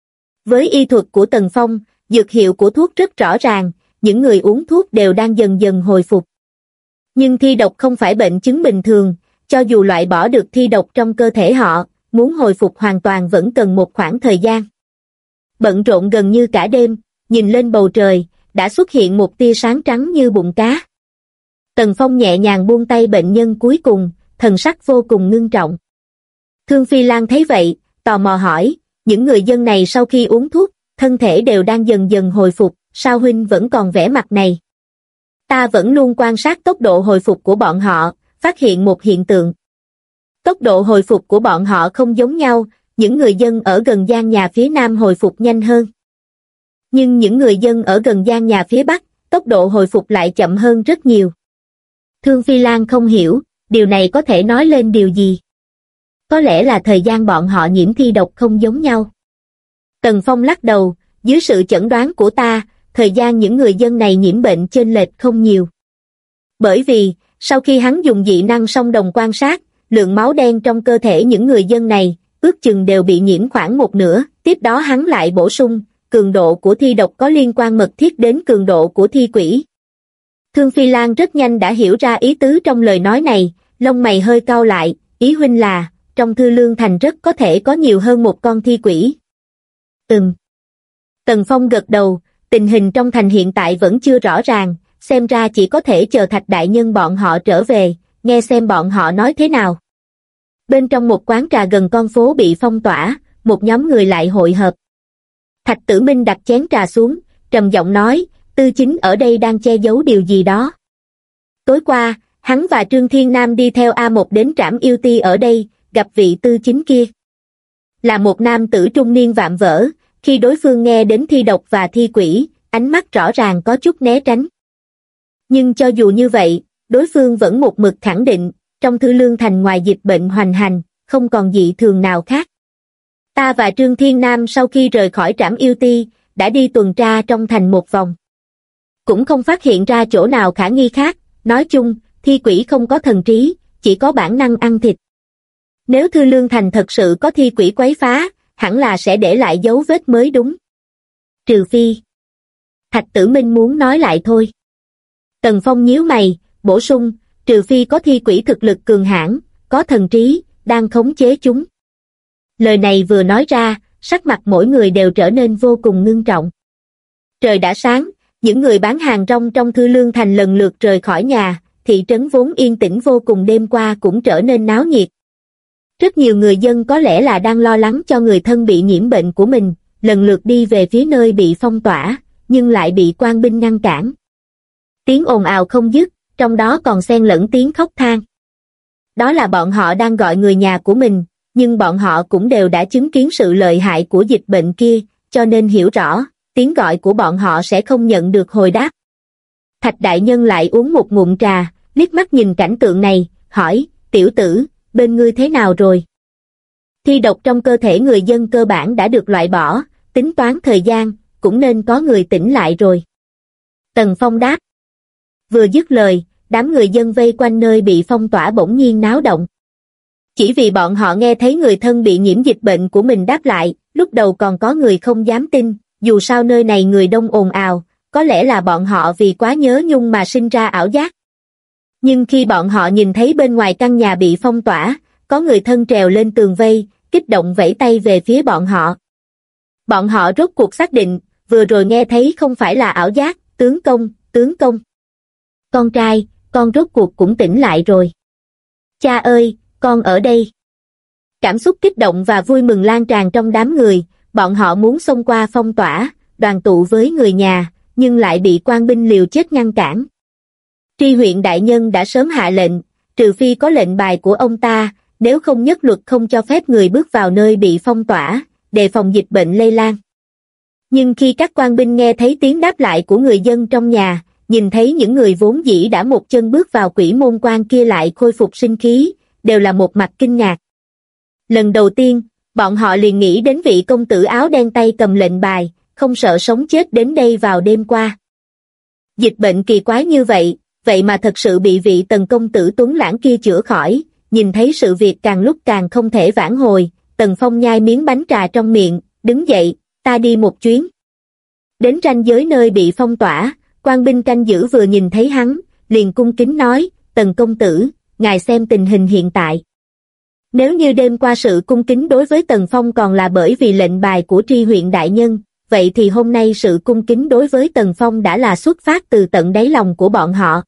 Với y thuật của Tần Phong, dược hiệu của thuốc rất rõ ràng, những người uống thuốc đều đang dần dần hồi phục. Nhưng thi độc không phải bệnh chứng bình thường, cho dù loại bỏ được thi độc trong cơ thể họ, muốn hồi phục hoàn toàn vẫn cần một khoảng thời gian. Bận rộn gần như cả đêm, nhìn lên bầu trời, đã xuất hiện một tia sáng trắng như bụng cá. Tần Phong nhẹ nhàng buông tay bệnh nhân cuối cùng, thần sắc vô cùng ngưng trọng. Thương Phi Lan thấy vậy, tò mò hỏi, những người dân này sau khi uống thuốc, thân thể đều đang dần dần hồi phục, sao huynh vẫn còn vẻ mặt này? Ta vẫn luôn quan sát tốc độ hồi phục của bọn họ, phát hiện một hiện tượng. Tốc độ hồi phục của bọn họ không giống nhau, những người dân ở gần gian nhà phía Nam hồi phục nhanh hơn. Nhưng những người dân ở gần gian nhà phía Bắc, tốc độ hồi phục lại chậm hơn rất nhiều. Thương Phi Lan không hiểu, điều này có thể nói lên điều gì? Có lẽ là thời gian bọn họ nhiễm thi độc không giống nhau. Tần Phong lắc đầu, dưới sự chẩn đoán của ta, thời gian những người dân này nhiễm bệnh chênh lệch không nhiều. Bởi vì, sau khi hắn dùng dị năng song đồng quan sát, lượng máu đen trong cơ thể những người dân này, ước chừng đều bị nhiễm khoảng một nửa, tiếp đó hắn lại bổ sung, cường độ của thi độc có liên quan mật thiết đến cường độ của thi quỷ. Thương Phi Lan rất nhanh đã hiểu ra ý tứ trong lời nói này, lông mày hơi cau lại, ý huynh là, trong Thư Lương Thành rất có thể có nhiều hơn một con thi quỷ. Tần Phong gật đầu, tình hình trong thành hiện tại vẫn chưa rõ ràng, xem ra chỉ có thể chờ Thạch đại nhân bọn họ trở về, nghe xem bọn họ nói thế nào. Bên trong một quán trà gần con phố bị phong tỏa, một nhóm người lại hội hợp. Thạch Tử Minh đặt chén trà xuống, trầm giọng nói, Tư Chính ở đây đang che giấu điều gì đó. Tối qua, hắn và Trương Thiên Nam đi theo A1 đến trảm yêu ti ở đây, gặp vị Tư Chính kia. Là một nam tử trung niên vạm vỡ, khi đối phương nghe đến thi độc và thi quỷ, ánh mắt rõ ràng có chút né tránh. Nhưng cho dù như vậy, đối phương vẫn một mực khẳng định, trong Thư Lương Thành ngoài dịch bệnh hoành hành, không còn dị thường nào khác. Ta và Trương Thiên Nam sau khi rời khỏi trảm yêu ti, đã đi tuần tra trong thành một vòng. Cũng không phát hiện ra chỗ nào khả nghi khác, nói chung, thi quỷ không có thần trí, chỉ có bản năng ăn thịt. Nếu Thư Lương Thành thật sự có thi quỷ quấy phá, hẳn là sẽ để lại dấu vết mới đúng. Trừ phi. Thạch Tử Minh muốn nói lại thôi. Tần Phong nhíu mày, bổ sung, trừ phi có thi quỷ thực lực cường hãn, có thần trí, đang khống chế chúng. Lời này vừa nói ra, sắc mặt mỗi người đều trở nên vô cùng ngưng trọng. Trời đã sáng, những người bán hàng rong trong Thư Lương Thành lần lượt rời khỏi nhà, thị trấn vốn yên tĩnh vô cùng đêm qua cũng trở nên náo nhiệt. Rất nhiều người dân có lẽ là đang lo lắng cho người thân bị nhiễm bệnh của mình, lần lượt đi về phía nơi bị phong tỏa, nhưng lại bị quan binh ngăn cản. Tiếng ồn ào không dứt, trong đó còn xen lẫn tiếng khóc than. Đó là bọn họ đang gọi người nhà của mình, nhưng bọn họ cũng đều đã chứng kiến sự lợi hại của dịch bệnh kia, cho nên hiểu rõ, tiếng gọi của bọn họ sẽ không nhận được hồi đáp. Thạch đại nhân lại uống một ngụm trà, liếc mắt nhìn cảnh tượng này, hỏi, tiểu tử, bên ngươi thế nào rồi? Thi độc trong cơ thể người dân cơ bản đã được loại bỏ, tính toán thời gian, cũng nên có người tỉnh lại rồi. Tần Phong đáp. Vừa dứt lời, đám người dân vây quanh nơi bị phong tỏa bỗng nhiên náo động. Chỉ vì bọn họ nghe thấy người thân bị nhiễm dịch bệnh của mình đáp lại, lúc đầu còn có người không dám tin, dù sao nơi này người đông ồn ào, có lẽ là bọn họ vì quá nhớ nhung mà sinh ra ảo giác. Nhưng khi bọn họ nhìn thấy bên ngoài căn nhà bị phong tỏa, có người thân trèo lên tường vây, kích động vẫy tay về phía bọn họ. Bọn họ rốt cuộc xác định, vừa rồi nghe thấy không phải là ảo giác, tướng công, tướng công. Con trai, con rốt cuộc cũng tỉnh lại rồi. Cha ơi, con ở đây. Cảm xúc kích động và vui mừng lan tràn trong đám người, bọn họ muốn xông qua phong tỏa, đoàn tụ với người nhà, nhưng lại bị quan binh liều chết ngăn cản. Tri huyện đại nhân đã sớm hạ lệnh, trừ phi có lệnh bài của ông ta, nếu không nhất luật không cho phép người bước vào nơi bị phong tỏa, đề phòng dịch bệnh lây lan. Nhưng khi các quan binh nghe thấy tiếng đáp lại của người dân trong nhà, nhìn thấy những người vốn dĩ đã một chân bước vào quỷ môn quan kia lại khôi phục sinh khí, đều là một mặt kinh ngạc. Lần đầu tiên, bọn họ liền nghĩ đến vị công tử áo đen tay cầm lệnh bài, không sợ sống chết đến đây vào đêm qua. Dịch bệnh kỳ quái như vậy, vậy mà thật sự bị vị Tần công tử tuấn lãng kia chữa khỏi, nhìn thấy sự việc càng lúc càng không thể vãn hồi, Tần Phong nhai miếng bánh trà trong miệng, đứng dậy, ta đi một chuyến. Đến ranh giới nơi bị phong tỏa, quan binh canh giữ vừa nhìn thấy hắn, liền cung kính nói, Tần công tử, ngài xem tình hình hiện tại. Nếu như đêm qua sự cung kính đối với Tần Phong còn là bởi vì lệnh bài của tri huyện đại nhân, vậy thì hôm nay sự cung kính đối với Tần Phong đã là xuất phát từ tận đáy lòng của bọn họ.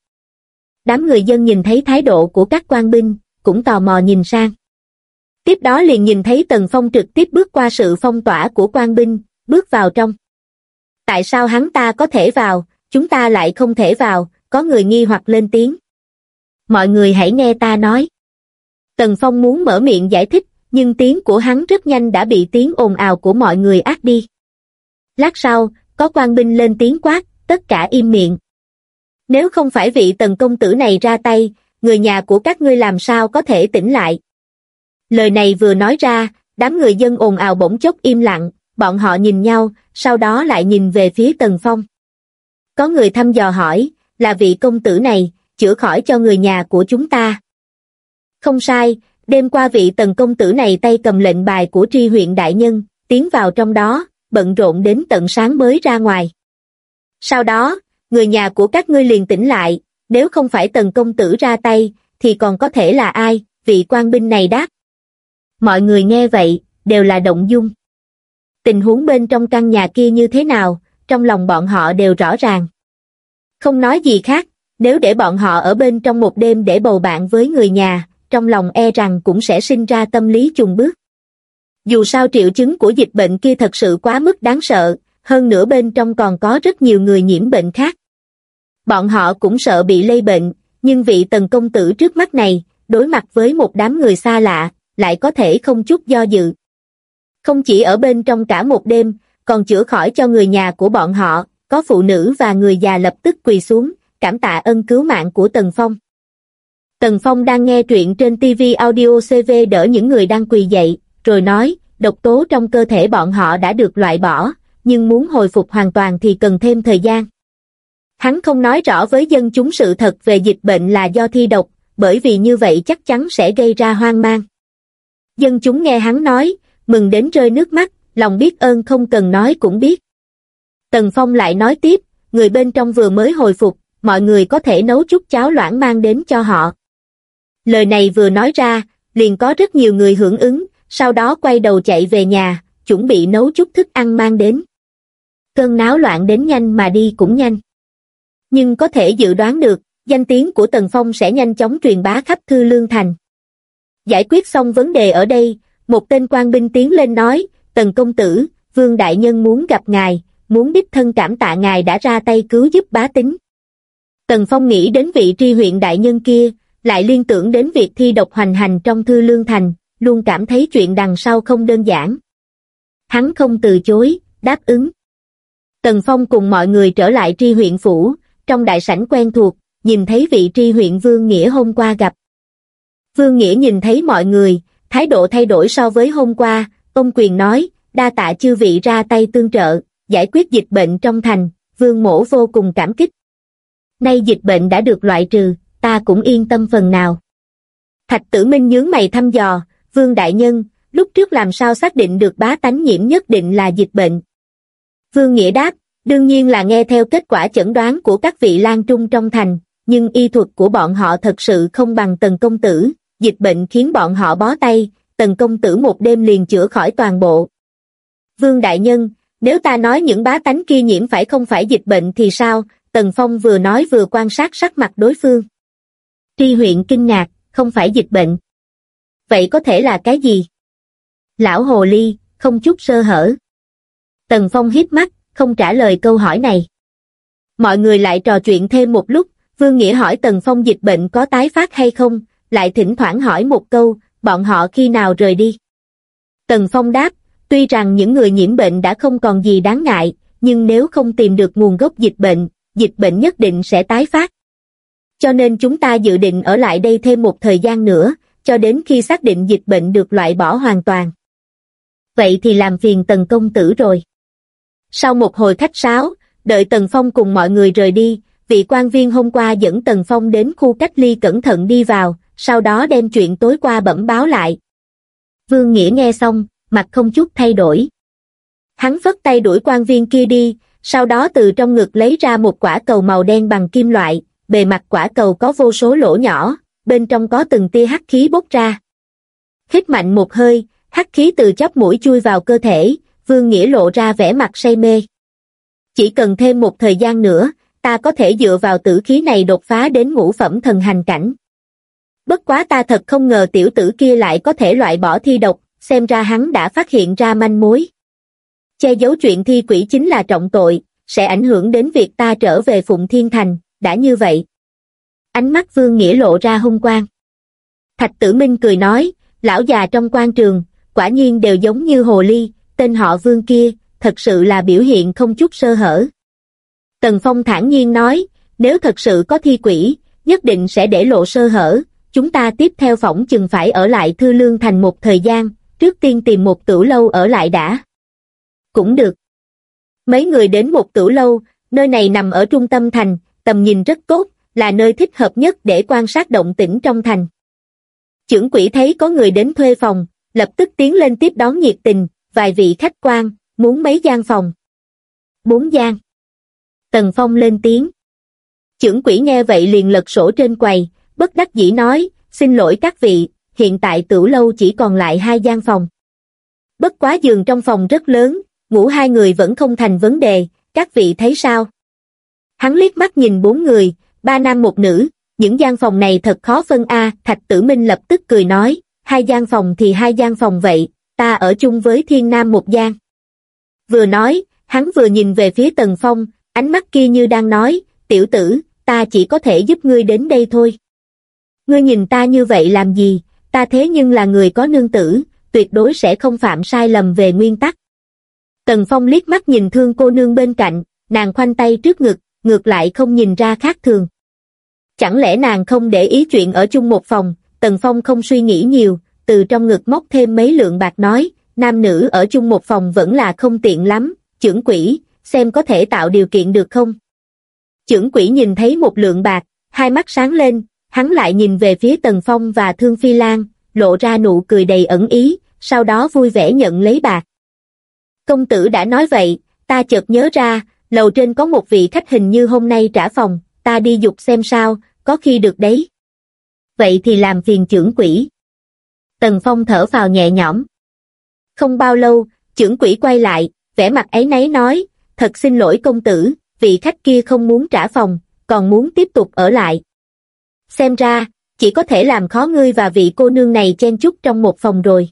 Đám người dân nhìn thấy thái độ của các quan binh, cũng tò mò nhìn sang. Tiếp đó liền nhìn thấy Tần Phong trực tiếp bước qua sự phong tỏa của quan binh, bước vào trong. Tại sao hắn ta có thể vào, chúng ta lại không thể vào, có người nghi hoặc lên tiếng. Mọi người hãy nghe ta nói. Tần Phong muốn mở miệng giải thích, nhưng tiếng của hắn rất nhanh đã bị tiếng ồn ào của mọi người át đi. Lát sau, có quan binh lên tiếng quát, tất cả im miệng. Nếu không phải vị Tần công tử này ra tay, người nhà của các ngươi làm sao có thể tỉnh lại. Lời này vừa nói ra, đám người dân ồn ào bỗng chốc im lặng, bọn họ nhìn nhau, sau đó lại nhìn về phía Tần Phong. Có người thăm dò hỏi, là vị công tử này, chữa khỏi cho người nhà của chúng ta. Không sai, đêm qua vị Tần công tử này tay cầm lệnh bài của tri huyện đại nhân, tiến vào trong đó, bận rộn đến tận sáng mới ra ngoài. Sau đó, người nhà của các ngươi liền tỉnh lại, nếu không phải Tần công tử ra tay, thì còn có thể là ai, vị quan binh này đáp. Mọi người nghe vậy, đều là động dung. Tình huống bên trong căn nhà kia như thế nào, trong lòng bọn họ đều rõ ràng. Không nói gì khác, nếu để bọn họ ở bên trong một đêm để bầu bạn với người nhà, trong lòng e rằng cũng sẽ sinh ra tâm lý chùng bước. Dù sao triệu chứng của dịch bệnh kia thật sự quá mức đáng sợ, hơn nữa bên trong còn có rất nhiều người nhiễm bệnh khác. Bọn họ cũng sợ bị lây bệnh, nhưng vị Tần công tử trước mắt này, đối mặt với một đám người xa lạ, lại có thể không chút do dự. Không chỉ ở bên trong cả một đêm, còn chữa khỏi cho người nhà của bọn họ, có phụ nữ và người già lập tức quỳ xuống, cảm tạ ân cứu mạng của Tần Phong. Tần Phong đang nghe truyện trên TV Audio CV đỡ những người đang quỳ dậy, rồi nói, độc tố trong cơ thể bọn họ đã được loại bỏ, nhưng muốn hồi phục hoàn toàn thì cần thêm thời gian. Hắn không nói rõ với dân chúng sự thật về dịch bệnh là do thi độc, bởi vì như vậy chắc chắn sẽ gây ra hoang mang. Dân chúng nghe hắn nói, mừng đến rơi nước mắt, lòng biết ơn không cần nói cũng biết. Tần Phong lại nói tiếp, người bên trong vừa mới hồi phục, mọi người có thể nấu chút cháo loãng mang đến cho họ. Lời này vừa nói ra, liền có rất nhiều người hưởng ứng, sau đó quay đầu chạy về nhà, chuẩn bị nấu chút thức ăn mang đến. Cơn náo loạn đến nhanh mà đi cũng nhanh. Nhưng có thể dự đoán được, danh tiếng của Tần Phong sẽ nhanh chóng truyền bá khắp Thư Lương Thành. Giải quyết xong vấn đề ở đây, một tên quan binh tiến lên nói, Tần công tử, Vương đại nhân muốn gặp ngài, muốn đích thân cảm tạ ngài đã ra tay cứu giúp bá tính. Tần Phong nghĩ đến vị tri huyện đại nhân kia, lại liên tưởng đến việc thi độc hoành hành trong Thư Lương Thành, luôn cảm thấy chuyện đằng sau không đơn giản. Hắn không từ chối, đáp ứng. Tần Phong cùng mọi người trở lại tri huyện phủ, trong đại sảnh quen thuộc, nhìn thấy vị tri huyện Vương Nghĩa hôm qua gặp. Vương Nghĩa nhìn thấy mọi người, thái độ thay đổi so với hôm qua, ông quyền nói, đa tạ chư vị ra tay tương trợ, giải quyết dịch bệnh trong thành, Vương mỗ vô cùng cảm kích. Nay dịch bệnh đã được loại trừ, ta cũng yên tâm phần nào. Thạch Tử Minh nhướng mày thăm dò, Vương đại nhân, lúc trước làm sao xác định được bá tánh nhiễm nhất định là dịch bệnh? Vương Nghĩa đáp, đương nhiên là nghe theo kết quả chẩn đoán của các vị lang trung trong thành, nhưng y thuật của bọn họ thật sự không bằng Tần công tử, dịch bệnh khiến bọn họ bó tay, Tần công tử một đêm liền chữa khỏi toàn bộ. Vương đại nhân, nếu ta nói những bá tánh kia nhiễm phải không phải dịch bệnh thì sao? Tần Phong vừa nói vừa quan sát sắc mặt đối phương. Tri huyện kinh ngạc, không phải dịch bệnh. Vậy có thể là cái gì? Lão hồ ly, không chút sơ hở. Tần Phong híp mắt, không trả lời câu hỏi này. Mọi người lại trò chuyện thêm một lúc, Vương Nghĩa hỏi Tần Phong dịch bệnh có tái phát hay không, lại thỉnh thoảng hỏi một câu, bọn họ khi nào rời đi. Tần Phong đáp, tuy rằng những người nhiễm bệnh đã không còn gì đáng ngại, nhưng nếu không tìm được nguồn gốc dịch bệnh nhất định sẽ tái phát. Cho nên chúng ta dự định ở lại đây thêm một thời gian nữa, cho đến khi xác định dịch bệnh được loại bỏ hoàn toàn. Vậy thì làm phiền Tần công tử rồi. Sau một hồi khách sáo, đợi Tần Phong cùng mọi người rời đi, vị quan viên hôm qua dẫn Tần Phong đến khu cách ly cẩn thận đi vào, sau đó đem chuyện tối qua bẩm báo lại. Vương Nghĩa nghe xong, mặt không chút thay đổi. Hắn phất tay đuổi quan viên kia đi, sau đó từ trong ngực lấy ra một quả cầu màu đen bằng kim loại, bề mặt quả cầu có vô số lỗ nhỏ, bên trong có từng tia hắc khí bốc ra. Hít mạnh một hơi, hắc khí từ chóp mũi chui vào cơ thể, Vương Nghĩa lộ ra vẻ mặt say mê. Chỉ cần thêm một thời gian nữa, ta có thể dựa vào tử khí này đột phá đến ngũ phẩm thần hành cảnh. Bất quá ta thật không ngờ tiểu tử kia lại có thể loại bỏ thi độc, xem ra hắn đã phát hiện ra manh mối. Che giấu chuyện thi quỷ chính là trọng tội, sẽ ảnh hưởng đến việc ta trở về Phụng Thiên Thành, đã như vậy. Ánh mắt Vương Nghĩa lộ ra hung quang. Thạch Tử Minh cười nói, lão già trong quan trường, quả nhiên đều giống như hồ ly, tên họ Vương kia, thật sự là biểu hiện không chút sơ hở. Tần Phong thản nhiên nói, nếu thật sự có thi quỷ, nhất định sẽ để lộ sơ hở, chúng ta tiếp theo phỏng chừng phải ở lại Thư Lương Thành một thời gian, trước tiên tìm một tửu lâu ở lại đã. Cũng được. Mấy người đến một tửu lâu, nơi này nằm ở trung tâm thành, tầm nhìn rất tốt, là nơi thích hợp nhất để quan sát động tĩnh trong thành. Chưởng quỷ thấy có người đến thuê phòng, lập tức tiến lên tiếp đón nhiệt tình, vài vị khách quan, muốn mấy gian phòng. 4 gian. Tần Phong lên tiếng. Chưởng quỷ nghe vậy liền lật sổ trên quầy, bất đắc dĩ nói, xin lỗi các vị, hiện tại tửu lâu chỉ còn lại 2 gian phòng. Bất quá giường trong phòng rất lớn, ngủ 2 người vẫn không thành vấn đề, các vị thấy sao? Hắn liếc mắt nhìn 4 người, 3 nam 1 nữ, những gian phòng này thật khó phân a. Thạch Tử Minh lập tức cười nói, 2 gian phòng thì 2 gian phòng vậy, ta ở chung với Thiên Nam một gian. Vừa nói, hắn vừa nhìn về phía Tần Phong, ánh mắt kia như đang nói, tiểu tử, ta chỉ có thể giúp ngươi đến đây thôi. Ngươi nhìn ta như vậy làm gì, ta thế nhưng là người có nương tử, tuyệt đối sẽ không phạm sai lầm về nguyên tắc. Tần Phong liếc mắt nhìn Thương cô nương bên cạnh, nàng khoanh tay trước ngực, ngược lại không nhìn ra khác thường. Chẳng lẽ nàng không để ý chuyện ở chung một phòng? Tần Phong không suy nghĩ nhiều, từ trong ngực móc thêm mấy lượng bạc nói, nam nữ ở chung một phòng vẫn là không tiện lắm, chưởng quỷ, xem có thể tạo điều kiện được không? Chưởng quỷ nhìn thấy 1 lượng bạc, hai mắt sáng lên, hắn lại nhìn về phía Tần Phong và Thương Phi Lan, lộ ra nụ cười đầy ẩn ý, sau đó vui vẻ nhận lấy bạc. Công tử đã nói vậy, ta chợt nhớ ra, lầu trên có một vị khách hình như hôm nay trả phòng, ta đi dục xem sao, có khi được đấy. Vậy thì làm phiền chưởng quỷ. Tần Phong thở phào nhẹ nhõm. Không bao lâu, chưởng quỷ quay lại, vẻ mặt áy náy nói, thật xin lỗi công tử, vị khách kia không muốn trả phòng, còn muốn tiếp tục ở lại. Xem ra, chỉ có thể làm khó ngươi và vị cô nương này chen chúc trong một phòng rồi.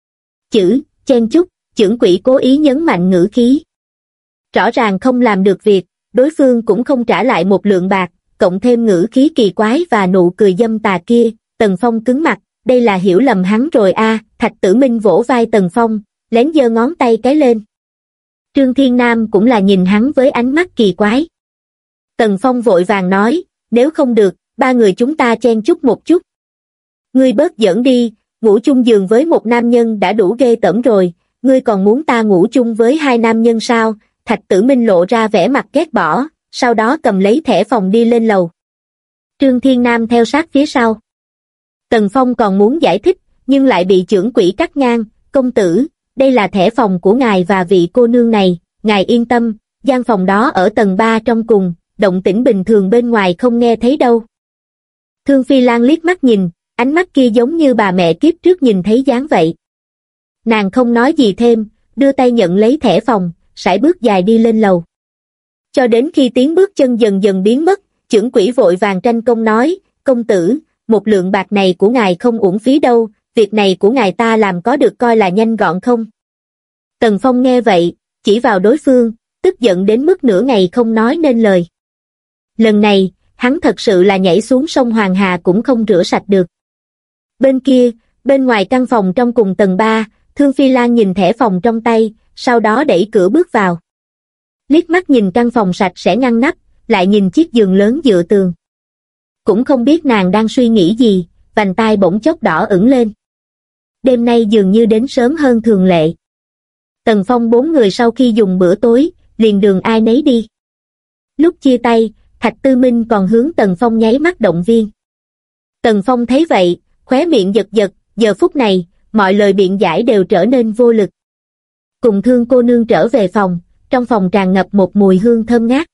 Chữ, chen chúc, chưởng quỷ cố ý nhấn mạnh ngữ khí. Rõ ràng không làm được việc, đối phương cũng không trả lại 1 lượng bạc, cộng thêm ngữ khí kỳ quái và nụ cười dâm tà kia, Tần Phong cứng mặt, đây là hiểu lầm hắn rồi a. Thạch Tử Minh vỗ vai Tần Phong, lén giơ ngón tay cái lên. Trương Thiên Nam cũng là nhìn hắn với ánh mắt kỳ quái. Tần Phong vội vàng nói, nếu không được, 3 người chúng ta chen chúc một chút. Ngươi bớt giỡn đi, ngủ chung giường với một nam nhân đã đủ ghê tởm rồi, ngươi còn muốn ta ngủ chung với 2 nam nhân sao? Thạch Tử Minh lộ ra vẻ mặt ghét bỏ, sau đó cầm lấy thẻ phòng đi lên lầu. Trương Thiên Nam theo sát phía sau. Tần Phong còn muốn giải thích, nhưng lại bị chưởng quỷ cắt ngang, công tử, đây là thẻ phòng của ngài và vị cô nương này, ngài yên tâm, gian phòng đó ở tầng 3 trong cùng, động tĩnh bình thường bên ngoài không nghe thấy đâu. Thương Phi Lan liếc mắt nhìn, ánh mắt kia giống như bà mẹ kiếp trước nhìn thấy dáng vậy. Nàng không nói gì thêm, đưa tay nhận lấy thẻ phòng, sải bước dài đi lên lầu. Cho đến khi tiếng bước chân dần dần biến mất, chưởng quỷ vội vàng tranh công nói, công tử, 1 lượng bạc này của ngài không uổng phí đâu, việc này của ngài ta làm có được coi là nhanh gọn không? Tần Phong nghe vậy, chỉ vào đối phương, tức giận đến mức nửa ngày không nói nên lời. Lần này, hắn thật sự là nhảy xuống sông Hoàng Hà cũng không rửa sạch được. Bên kia, bên ngoài căn phòng trong cùng tầng 3, Thương Phi Lan nhìn thẻ phòng trong tay, sau đó đẩy cửa bước vào. Liếc mắt nhìn căn phòng sạch sẽ ngăn nắp, lại nhìn chiếc giường lớn dựa tường. Cũng không biết nàng đang suy nghĩ gì, vành tai bỗng chốc đỏ ửng lên. Đêm nay dường như đến sớm hơn thường lệ. Tần Phong 4 người sau khi dùng bữa tối, liền đường ai nấy đi. Lúc chia tay, Thạch Tư Minh còn hướng Tần Phong nháy mắt động viên. Tần Phong thấy vậy, khóe miệng giật giật, giờ phút này, mọi lời biện giải đều trở nên vô lực. Cùng Thương cô nương trở về phòng, trong phòng tràn ngập một mùi hương thơm ngát.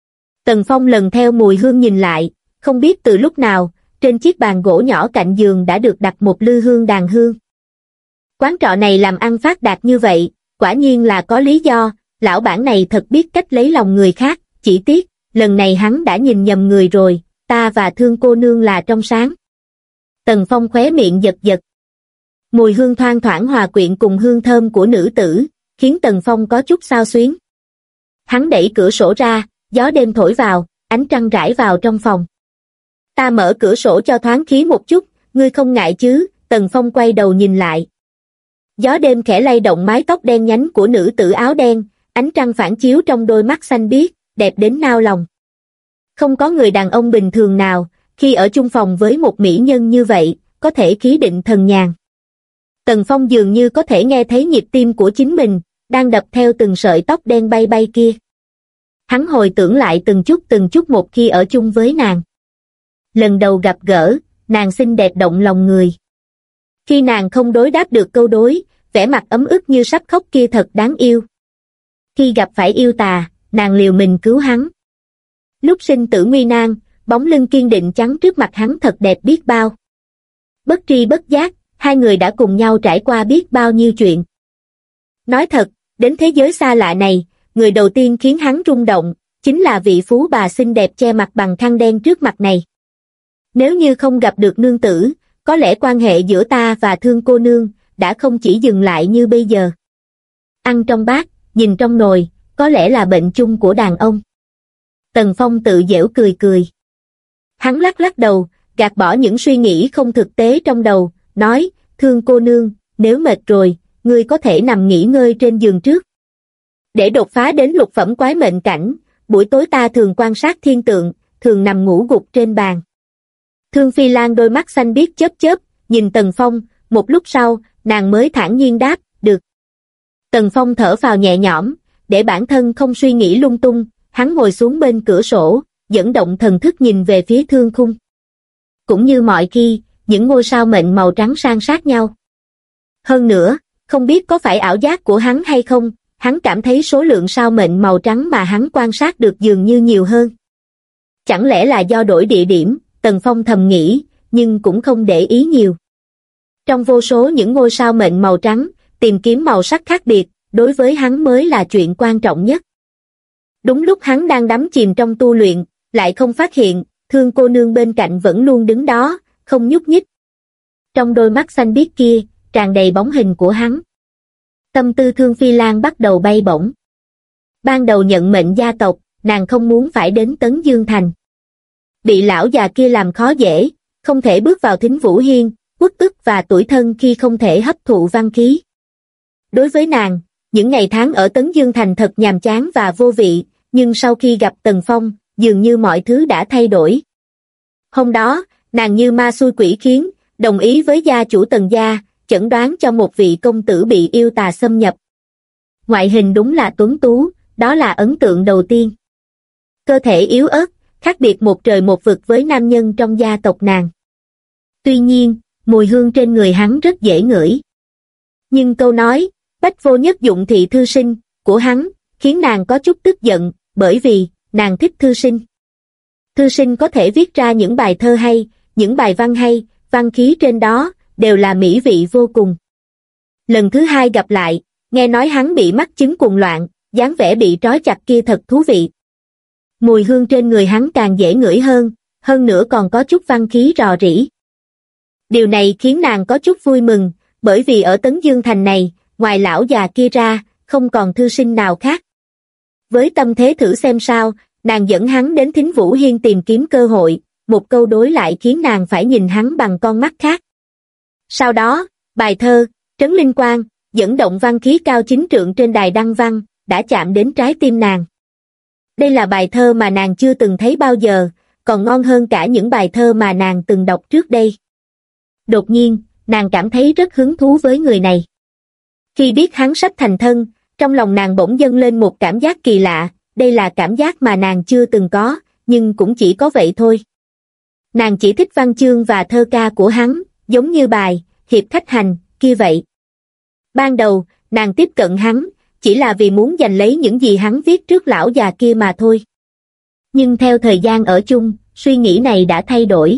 Tần Phong lần theo mùi hương nhìn lại, không biết từ lúc nào, trên chiếc bàn gỗ nhỏ cạnh giường đã được đặt một lư hương đàn hương. Quán trọ này làm ăn phát đạt như vậy, quả nhiên là có lý do, lão bản này thật biết cách lấy lòng người khác, chỉ tiếc, lần này hắn đã nhìn nhầm người rồi, ta và Thương cô nương là trong sáng. Tần Phong khóe miệng giật giật. Mùi hương thoang thoảng hòa quyện cùng hương thơm của nữ tử, khiến Tần Phong có chút xao xuyến. Hắn đẩy cửa sổ ra, gió đêm thổi vào, ánh trăng rải vào trong phòng. Ta mở cửa sổ cho thoáng khí một chút, ngươi không ngại chứ? Tần Phong quay đầu nhìn lại. Gió đêm khẽ lay động mái tóc đen nhánh của nữ tử áo đen, ánh trăng phản chiếu trong đôi mắt xanh biếc, đẹp đến nao lòng. Không có người đàn ông bình thường nào, khi ở chung phòng với một mỹ nhân như vậy, có thể khí định thần nhàn. Tần Phong dường như có thể nghe thấy nhịp tim của chính mình, đang đập theo từng sợi tóc đen bay bay kia. Hắn hồi tưởng lại từng chút một khi ở chung với nàng. Lần đầu gặp gỡ, nàng xinh đẹp động lòng người. Khi nàng không đối đáp được câu đối, vẻ mặt ấm ức như sắp khóc kia thật đáng yêu. Khi gặp phải yêu tà, nàng liều mình cứu hắn. Lúc sinh tử nguy nan, bóng lưng kiên định chắn trước mặt hắn thật đẹp biết bao. Bất tri bất giác, hai người đã cùng nhau trải qua biết bao nhiêu chuyện. Nói thật, đến thế giới xa lạ này, người đầu tiên khiến hắn rung động, chính là vị phú bà xinh đẹp che mặt bằng khăn đen trước mặt này. Nếu như không gặp được nương tử, có lẽ quan hệ giữa ta và Thương cô nương đã không chỉ dừng lại như bây giờ. Ăn trong bát, nhìn trong nồi, có lẽ là bệnh chung của đàn ông. Tần Phong tự giễu cười cười. Hắn lắc lắc đầu, gạt bỏ những suy nghĩ không thực tế trong đầu, nói, Thương cô nương, nếu mệt rồi, ngươi có thể nằm nghỉ ngơi trên giường trước. Để đột phá đến lục phẩm quái mệnh cảnh, buổi tối ta thường quan sát thiên tượng, thường nằm ngủ gục trên bàn. Thương Phi Lan đôi mắt xanh biếc chớp chớp, nhìn Tần Phong, một lúc sau, nàng mới thản nhiên đáp, được. Tần Phong thở phào nhẹ nhõm, để bản thân không suy nghĩ lung tung, hắn ngồi xuống bên cửa sổ, dẫn động thần thức nhìn về phía thương khung. Cũng như mọi khi, những ngôi sao mệnh màu trắng san sát nhau. Hơn nữa, không biết có phải ảo giác của hắn hay không, hắn cảm thấy số lượng sao mệnh màu trắng mà hắn quan sát được dường như nhiều hơn. Chẳng lẽ là do đổi địa điểm, Tần Phong thầm nghĩ, nhưng cũng không để ý nhiều. Trong vô số những ngôi sao mệnh màu trắng, tìm kiếm màu sắc khác biệt, đối với hắn mới là chuyện quan trọng nhất. Đúng lúc hắn đang đắm chìm trong tu luyện, lại không phát hiện, Thương cô nương bên cạnh vẫn luôn đứng đó, không nhúc nhích. Trong đôi mắt xanh biếc kia, tràn đầy bóng hình của hắn. Tâm tư Thương Phi Lan bắt đầu bay bổng. Ban đầu nhận mệnh gia tộc, nàng không muốn phải đến Tấn Dương Thành. Bị lão già kia làm khó dễ, không thể bước vào Thính Vũ Hiên, uất ức và tủi thân khi không thể hấp thụ văn khí. Đối với nàng, những ngày tháng ở Tấn Dương Thành thật nhàm chán và vô vị, nhưng sau khi gặp Tần Phong, dường như mọi thứ đã thay đổi. Hôm đó, nàng như ma xui quỷ khiến, đồng ý với gia chủ Tần gia, chẩn đoán cho một vị công tử bị yêu tà xâm nhập. Ngoại hình đúng là tuấn tú, đó là ấn tượng đầu tiên. Cơ thể yếu ớt, khác biệt một trời một vực với nam nhân trong gia tộc nàng. Tuy nhiên, mùi hương trên người hắn rất dễ ngửi. Nhưng câu nói, bách vô nhất dụng thị thư sinh, của hắn, khiến nàng có chút tức giận, bởi vì, nàng thích thư sinh. Thư sinh có thể viết ra những bài thơ hay, những bài văn hay, văn khí trên đó, đều là mỹ vị vô cùng. Lần thứ hai gặp lại, nghe nói hắn bị mắc chứng cuồng loạn, dáng vẻ bị trói chặt kia thật thú vị. Mùi hương trên người hắn càng dễ ngửi hơn nữa còn có chút văn khí rò rỉ. Điều này khiến nàng có chút vui mừng, bởi vì ở Tấn Dương Thành này, ngoài lão già kia ra, không còn thư sinh nào khác. Với tâm thế thử xem sao, nàng dẫn hắn đến Thính Vũ Hiên tìm kiếm cơ hội, một câu đối lại khiến nàng phải nhìn hắn bằng con mắt khác. Sau đó, bài thơ, Trấn Linh Quang, dẫn động văn khí cao 9 trượng trên đài đăng văn, đã chạm đến trái tim nàng. Đây là bài thơ mà nàng chưa từng thấy bao giờ, còn ngon hơn cả những bài thơ mà nàng từng đọc trước đây. Đột nhiên, nàng cảm thấy rất hứng thú với người này. Khi biết hắn sắp thành thân, trong lòng nàng bỗng dâng lên một cảm giác kỳ lạ, đây là cảm giác mà nàng chưa từng có, nhưng cũng chỉ có vậy thôi. Nàng chỉ thích văn chương và thơ ca của hắn, giống như bài, Hiệp Khách Hành, kia vậy. Ban đầu, nàng tiếp cận hắn, chỉ là vì muốn giành lấy những gì hắn viết trước lão già kia mà thôi. Nhưng theo thời gian ở chung, suy nghĩ này đã thay đổi.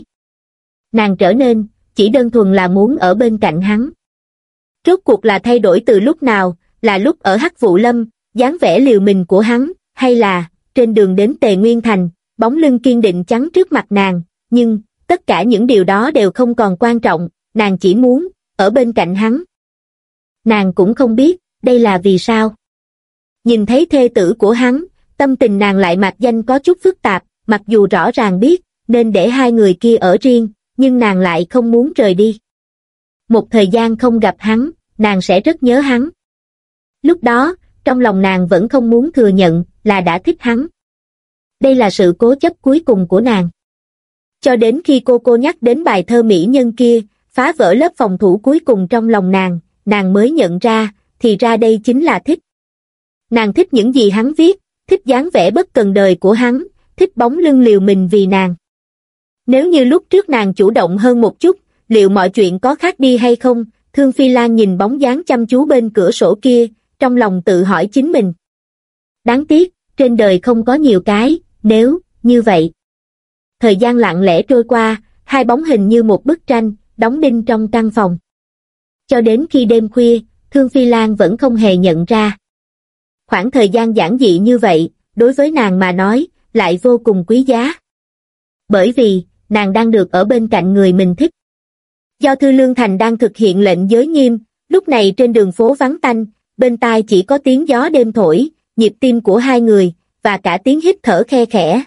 Nàng trở nên, chỉ đơn thuần là muốn ở bên cạnh hắn. Rốt cuộc là thay đổi từ lúc nào, là lúc ở Hắc Vụ Lâm, dáng vẻ liều mình của hắn, hay là trên đường đến Tề Nguyên Thành, bóng lưng kiên định chắn trước mặt nàng, nhưng tất cả những điều đó đều không còn quan trọng, nàng chỉ muốn ở bên cạnh hắn. Nàng cũng không biết đây là vì sao. Nhìn thấy thê tử của hắn, tâm tình nàng lại mạc danh có chút phức tạp, mặc dù rõ ràng biết nên để hai người kia ở riêng, nhưng nàng lại không muốn rời đi. Một thời gian không gặp hắn, nàng sẽ rất nhớ hắn. Lúc đó, trong lòng nàng vẫn không muốn thừa nhận là đã thích hắn. Đây là sự cố chấp cuối cùng của nàng. Cho đến khi cô nhắc đến bài thơ mỹ nhân kia, phá vỡ lớp phòng thủ cuối cùng trong lòng nàng mới nhận ra, thì ra đây chính là thích. Nàng thích những gì hắn viết, thích dáng vẻ bất cần đời của hắn, thích bóng lưng liều mình vì nàng. Nếu như lúc trước nàng chủ động hơn một chút, liệu mọi chuyện có khác đi hay không? Thương Phi Lan nhìn bóng dáng chăm chú bên cửa sổ kia, trong lòng tự hỏi chính mình. Đáng tiếc, trên đời không có nhiều cái, nếu như vậy. Thời gian lặng lẽ trôi qua, hai bóng hình như một bức tranh, đóng đinh trong căn phòng. Cho đến khi đêm khuya, Thương Phi Lan vẫn không hề nhận ra. Khoảng thời gian giản dị như vậy, đối với nàng mà nói, lại vô cùng quý giá. Bởi vì, nàng đang được ở bên cạnh người mình thích. Do Thư Lương Thành đang thực hiện lệnh giới nghiêm, lúc này trên đường phố vắng tanh, bên tai chỉ có tiếng gió đêm thổi, nhịp tim của hai người, và cả tiếng hít thở khe khẽ.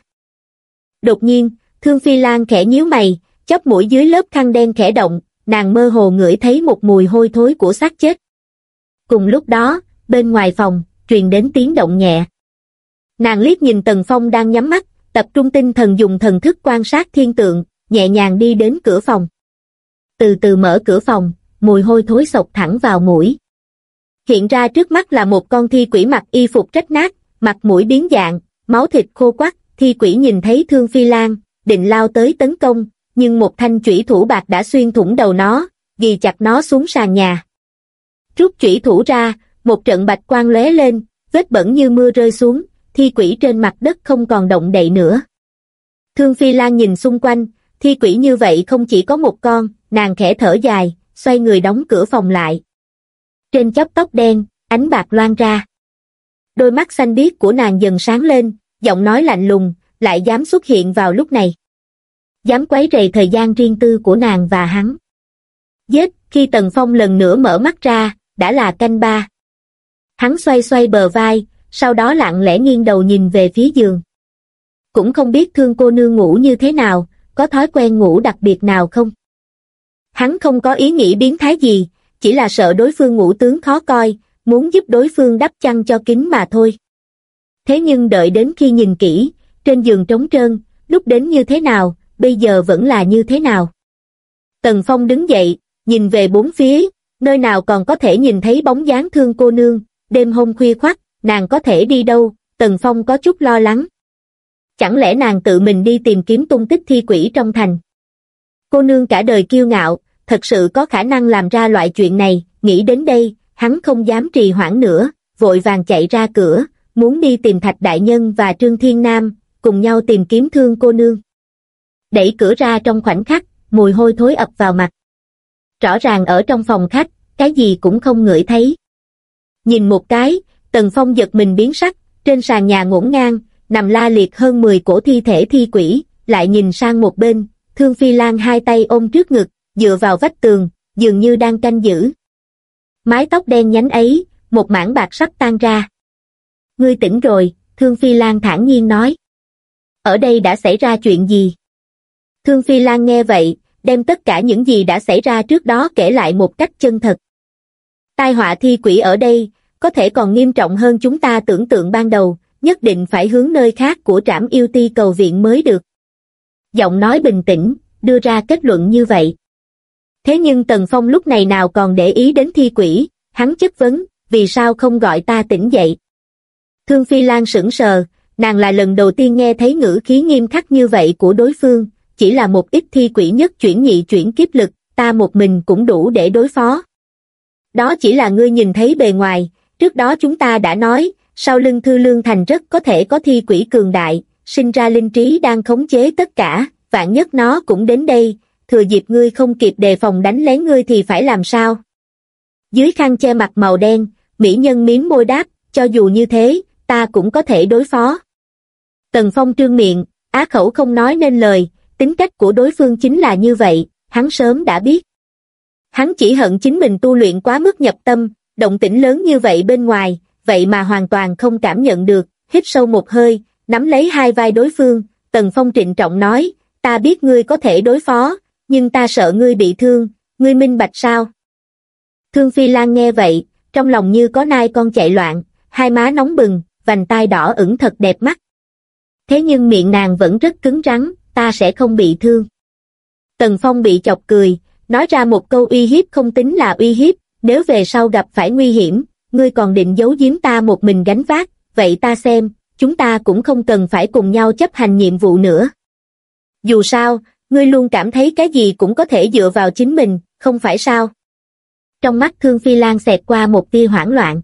Đột nhiên, Thương Phi Lan khẽ nhíu mày, chóp mũi dưới lớp khăn đen khẽ động, nàng mơ hồ ngửi thấy một mùi hôi thối của xác chết. Cùng lúc đó, bên ngoài phòng, truyền đến tiếng động nhẹ. Nàng liếc nhìn Tần Phong đang nhắm mắt, tập trung tinh thần dùng thần thức quan sát thiên tượng, nhẹ nhàng đi đến cửa phòng. Từ từ mở cửa phòng, mùi hôi thối xộc thẳng vào mũi. Hiện ra trước mắt là một con thi quỷ mặc y phục rách nát, mặt mũi biến dạng, máu thịt khô quắt. Thi quỷ nhìn thấy Thương Phi Lan, định lao tới tấn công, nhưng một thanh chủy thủ bạc đã xuyên thủng đầu nó, ghi chặt nó xuống sàn nhà. Rút chủy thủ ra, một trận bạch quang lóe lên, vết bẩn như mưa rơi xuống, thi quỷ trên mặt đất không còn động đậy nữa. Thương Phi Lan nhìn xung quanh, thi quỷ như vậy không chỉ có một con, nàng khẽ thở dài, xoay người đóng cửa phòng lại. Trên chóp tóc đen, ánh bạc loang ra. Đôi mắt xanh biếc của nàng dần sáng lên, giọng nói lạnh lùng, lại dám xuất hiện vào lúc này. Dám quấy rầy thời gian riêng tư của nàng và hắn. Giết, khi Tần Phong lần nữa mở mắt ra, đã là canh ba. Hắn xoay xoay bờ vai, sau đó lặng lẽ nghiêng đầu nhìn về phía giường. Cũng không biết Thương cô nương ngủ như thế nào, có thói quen ngủ đặc biệt nào không? Hắn không có ý nghĩ biến thái gì, chỉ là sợ đối phương ngủ tướng khó coi, muốn giúp đối phương đắp chăn cho kín mà thôi. Thế nhưng đợi đến khi nhìn kỹ, trên giường trống trơn, lúc đến như thế nào, bây giờ vẫn là như thế nào. Tần Phong đứng dậy, nhìn về bốn phía, nơi nào còn có thể nhìn thấy bóng dáng Thương cô nương, đêm hôm khuya khoắt, nàng có thể đi đâu? Tần Phong có chút lo lắng. Chẳng lẽ nàng tự mình đi tìm kiếm tung tích thi quỷ trong thành? Cô nương cả đời kiêu ngạo, thật sự có khả năng làm ra loại chuyện này, nghĩ đến đây, hắn không dám trì hoãn nữa, vội vàng chạy ra cửa, muốn đi tìm Thạch Đại Nhân và Trương Thiên Nam, cùng nhau tìm kiếm Thương cô nương. Đẩy cửa ra trong khoảnh khắc, mùi hôi thối ập vào mặt. Rõ ràng ở trong phòng khách, cái gì cũng không ngửi thấy. Nhìn một cái, Tần Phong giật mình biến sắc, trên sàn nhà ngổn ngang, nằm la liệt hơn 10 cổ thi thể thi quỷ, lại nhìn sang một bên, Thương Phi Lan hai tay ôm trước ngực, dựa vào vách tường, dường như đang canh giữ. Mái tóc đen nhánh ấy, một mảng bạc sắp tan ra. Ngươi tỉnh rồi, Thương Phi Lan thản nhiên nói. Ở đây đã xảy ra chuyện gì? Thương Phi Lan nghe vậy, đem tất cả những gì đã xảy ra trước đó kể lại một cách chân thật. Tai họa thi quỷ ở đây, có thể còn nghiêm trọng hơn chúng ta tưởng tượng ban đầu, nhất định phải hướng nơi khác của Trảm Yêu Ti cầu viện mới được. Giọng nói bình tĩnh, đưa ra kết luận như vậy. Thế nhưng Tần Phong lúc này nào còn để ý đến thi quỷ, hắn chất vấn, vì sao không gọi ta tỉnh dậy? Thương Phi Lan sững sờ, nàng là lần đầu tiên nghe thấy ngữ khí nghiêm khắc như vậy của đối phương, chỉ là một ít thi quỷ nhất chuyển nhị chuyển kiếp lực, ta một mình cũng đủ để đối phó. Đó chỉ là ngươi nhìn thấy bề ngoài, trước đó chúng ta đã nói, sau lưng Thư Lương Thành rất có thể có thi quỷ cường đại, sinh ra linh trí đang khống chế tất cả, vạn nhất nó cũng đến đây, thừa dịp ngươi không kịp đề phòng đánh lén ngươi thì phải làm sao? Dưới khăn che mặt màu đen, Mỹ nhân mím môi đáp, cho dù như thế, ta cũng có thể đối phó. Tần Phong trương miệng, á khẩu không nói nên lời, tính cách của đối phương chính là như vậy, hắn sớm đã biết. Hắn chỉ hận chính mình tu luyện quá mức nhập tâm, động tĩnh lớn như vậy bên ngoài, vậy mà hoàn toàn không cảm nhận được, hít sâu một hơi, nắm lấy hai vai đối phương, Tần Phong trịnh trọng nói, ta biết ngươi có thể đối phó, nhưng ta sợ ngươi bị thương, ngươi minh bạch sao? Thương Phi Lan nghe vậy, trong lòng như có nai con chạy loạn, hai má nóng bừng, vành tai đỏ ửng thật đẹp mắt. Thế nhưng miệng nàng vẫn rất cứng rắn, ta sẽ không bị thương. Tần Phong bị chọc cười, nói ra một câu uy hiếp không tính là uy hiếp, nếu về sau gặp phải nguy hiểm, ngươi còn định giấu giếm ta một mình gánh vác, vậy ta xem, chúng ta cũng không cần phải cùng nhau chấp hành nhiệm vụ nữa. Dù sao, ngươi luôn cảm thấy cái gì cũng có thể dựa vào chính mình, không phải sao? Trong mắt Thương Phi Lan xẹt qua một tia hoảng loạn.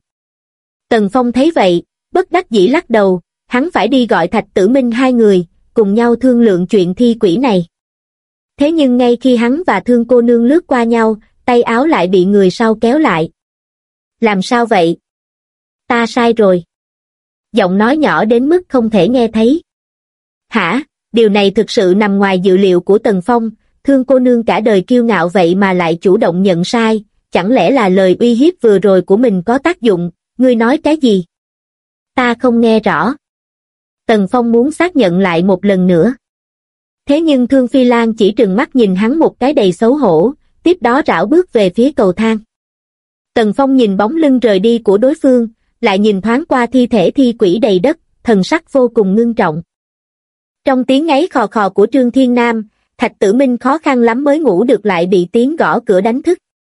Tần Phong thấy vậy, bất đắc dĩ lắc đầu, hắn phải đi gọi Thạch Tử Minh hai người, cùng nhau thương lượng chuyện thi quỷ này. Thế nhưng ngay khi hắn và Thương cô nương lướt qua nhau, tay áo lại bị người sau kéo lại. Làm sao vậy? Ta sai rồi. Giọng nói nhỏ đến mức không thể nghe thấy. Hả? Điều này thực sự nằm ngoài dự liệu của Tần Phong, Thương cô nương cả đời kiêu ngạo vậy mà lại chủ động nhận sai, chẳng lẽ là lời uy hiếp vừa rồi của mình có tác dụng, ngươi nói cái gì? Ta không nghe rõ. Tần Phong muốn xác nhận lại một lần nữa. Thế nhưng Thương Phi Lan chỉ trừng mắt nhìn hắn một cái đầy xấu hổ, tiếp đó rảo bước về phía cầu thang. Tần Phong nhìn bóng lưng rời đi của đối phương, lại nhìn thoáng qua thi thể thi quỷ đầy đất, thần sắc vô cùng ngưng trọng. Trong tiếng ngáy khò khò của Trương Thiên Nam, Thạch Tử Minh khó khăn lắm mới ngủ được lại bị tiếng gõ cửa đánh thức.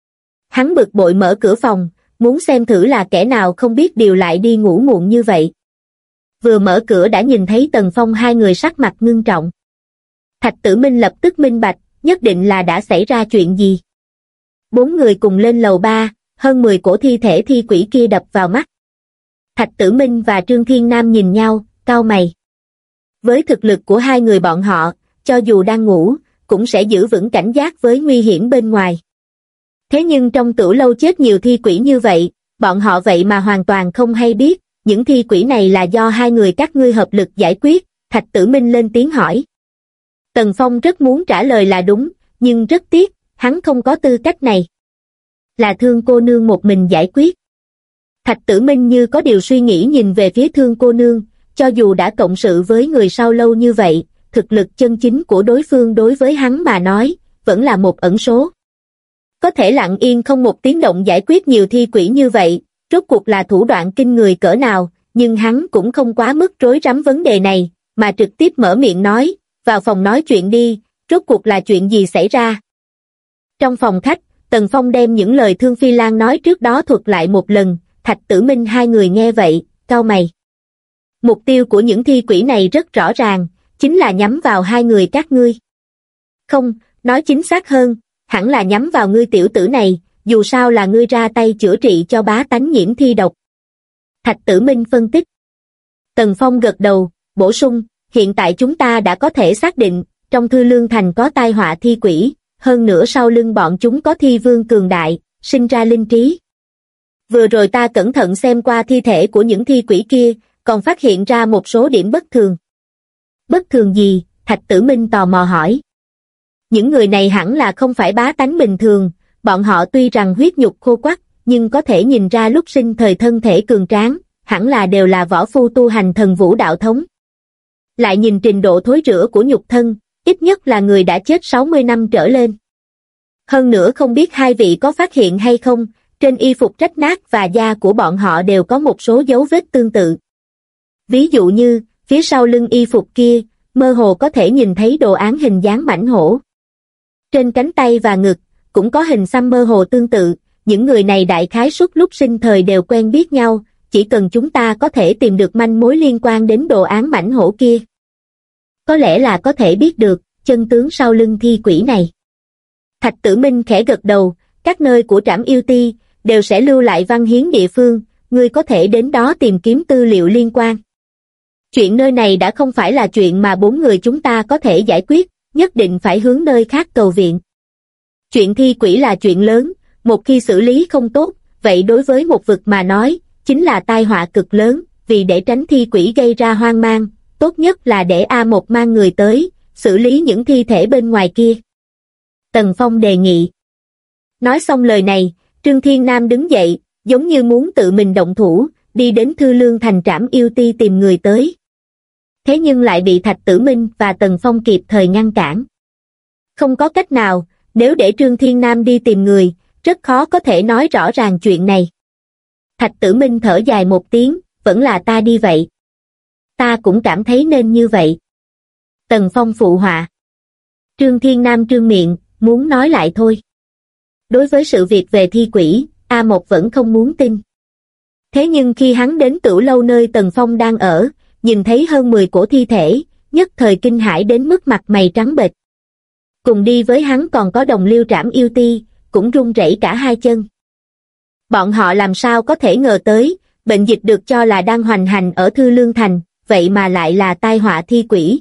Hắn bực bội mở cửa phòng, muốn xem thử là kẻ nào không biết điều lại đi ngủ muộn như vậy. Vừa mở cửa đã nhìn thấy Tần Phong hai người sắc mặt ngưng trọng. Thạch Tử Minh lập tức minh bạch, nhất định là đã xảy ra chuyện gì. Bốn người cùng lên lầu 3, hơn 10 cổ thi thể thi quỷ kia đập vào mắt. Thạch Tử Minh và Trương Thiên Nam nhìn nhau, cau mày. Với thực lực của hai người bọn họ, cho dù đang ngủ, cũng sẽ giữ vững cảnh giác với nguy hiểm bên ngoài. Thế nhưng trong tửu lâu chết nhiều thi quỷ như vậy, bọn họ vậy mà hoàn toàn không hay biết, những thi quỷ này là do hai người các ngươi hợp lực giải quyết, Thạch Tử Minh lên tiếng hỏi. Tần Phong rất muốn trả lời là đúng, nhưng rất tiếc, hắn không có tư cách này. Là Thương cô nương một mình giải quyết. Thạch Tử Minh như có điều suy nghĩ nhìn về phía Thương cô nương, cho dù đã cộng sự với người sau lâu như vậy, thực lực chân chính của đối phương đối với hắn mà nói, vẫn là một ẩn số. Có thể lặng yên không một tiếng động giải quyết nhiều thi quỷ như vậy, rốt cuộc là thủ đoạn kinh người cỡ nào, nhưng hắn cũng không quá mức rối rắm vấn đề này, mà trực tiếp mở miệng nói, vào phòng nói chuyện đi, rốt cuộc là chuyện gì xảy ra. Trong phòng khách, Tần Phong đem những lời Thương Phi Lan nói trước đó thuật lại một lần, Thạch Tử Minh hai người nghe vậy, cau mày. Mục tiêu của những thi quỷ này rất rõ ràng, chính là nhắm vào hai người các ngươi. Không, nói chính xác hơn, hẳn là nhắm vào ngươi tiểu tử này, dù sao là ngươi ra tay chữa trị cho bá tánh nhiễm thi độc. Thạch Tử Minh phân tích. Tần Phong gật đầu, bổ sung, hiện tại chúng ta đã có thể xác định, trong Thư Lương Thành có tai họa thi quỷ, hơn nữa sau lưng bọn chúng có thi vương cường đại, sinh ra linh trí. Vừa rồi ta cẩn thận xem qua thi thể của những thi quỷ kia, còn phát hiện ra một số điểm bất thường. Bất thường gì? Thạch Tử Minh tò mò hỏi. Những người này hẳn là không phải bá tánh bình thường, bọn họ tuy rằng huyết nhục khô quắt, nhưng có thể nhìn ra lúc sinh thời thân thể cường tráng, hẳn là đều là võ phu tu hành thần vũ đạo thống. Lại nhìn trình độ thối rữa của nhục thân, ít nhất là người đã chết 60 năm trở lên. Hơn nữa không biết hai vị có phát hiện hay không, trên y phục rách nát và da của bọn họ đều có một số dấu vết tương tự. Ví dụ như, phía sau lưng y phục kia, mơ hồ có thể nhìn thấy đồ án hình dáng mãnh hổ. Trên cánh tay và ngực, cũng có hình xăm mơ hồ tương tự, những người này đại khái suất lúc sinh thời đều quen biết nhau, chỉ cần chúng ta có thể tìm được manh mối liên quan đến đồ án mãnh hổ kia. Có lẽ là có thể biết được, chân tướng sau lưng thi quỷ này. Thạch Tử Minh khẽ gật đầu, các nơi của Trảm Yêu Ti, đều sẽ lưu lại văn hiến địa phương, ngươi có thể đến đó tìm kiếm tư liệu liên quan. Chuyện nơi này đã không phải là chuyện mà bốn người chúng ta có thể giải quyết, nhất định phải hướng nơi khác cầu viện. Chuyện thi quỷ là chuyện lớn, một khi xử lý không tốt, vậy đối với một vực mà nói, chính là tai họa cực lớn, vì để tránh thi quỷ gây ra hoang mang, tốt nhất là để A1 mang người tới, xử lý những thi thể bên ngoài kia. Tần Phong đề nghị. Nói xong lời này, Trương Thiên Nam đứng dậy, giống như muốn tự mình động thủ, đi đến Thư Lương Thành trảm yêu ti tìm người tới. Thế nhưng lại bị Thạch Tử Minh và Tần Phong kịp thời ngăn cản. Không có cách nào, nếu để Trương Thiên Nam đi tìm người, rất khó có thể nói rõ ràng chuyện này. Thạch Tử Minh thở dài một tiếng, vẫn là ta đi vậy. Ta cũng cảm thấy nên như vậy. Tần Phong phụ họa. Trương Thiên Nam trương miệng, muốn nói lại thôi. Đối với sự việc về thi quỷ, A1 vẫn không muốn tin. Thế nhưng khi hắn đến Tửu Lâu nơi Tần Phong đang ở, nhìn thấy hơn 10 cổ thi thể, nhất thời kinh hãi đến mức mặt mày trắng bệch. Cùng đi với hắn còn có Đồng Liêu trảm yêu ti, cũng run rẩy cả hai chân. Bọn họ làm sao có thể ngờ tới, bệnh dịch được cho là đang hoành hành ở Thư Lương Thành, vậy mà lại là tai họa thi quỷ,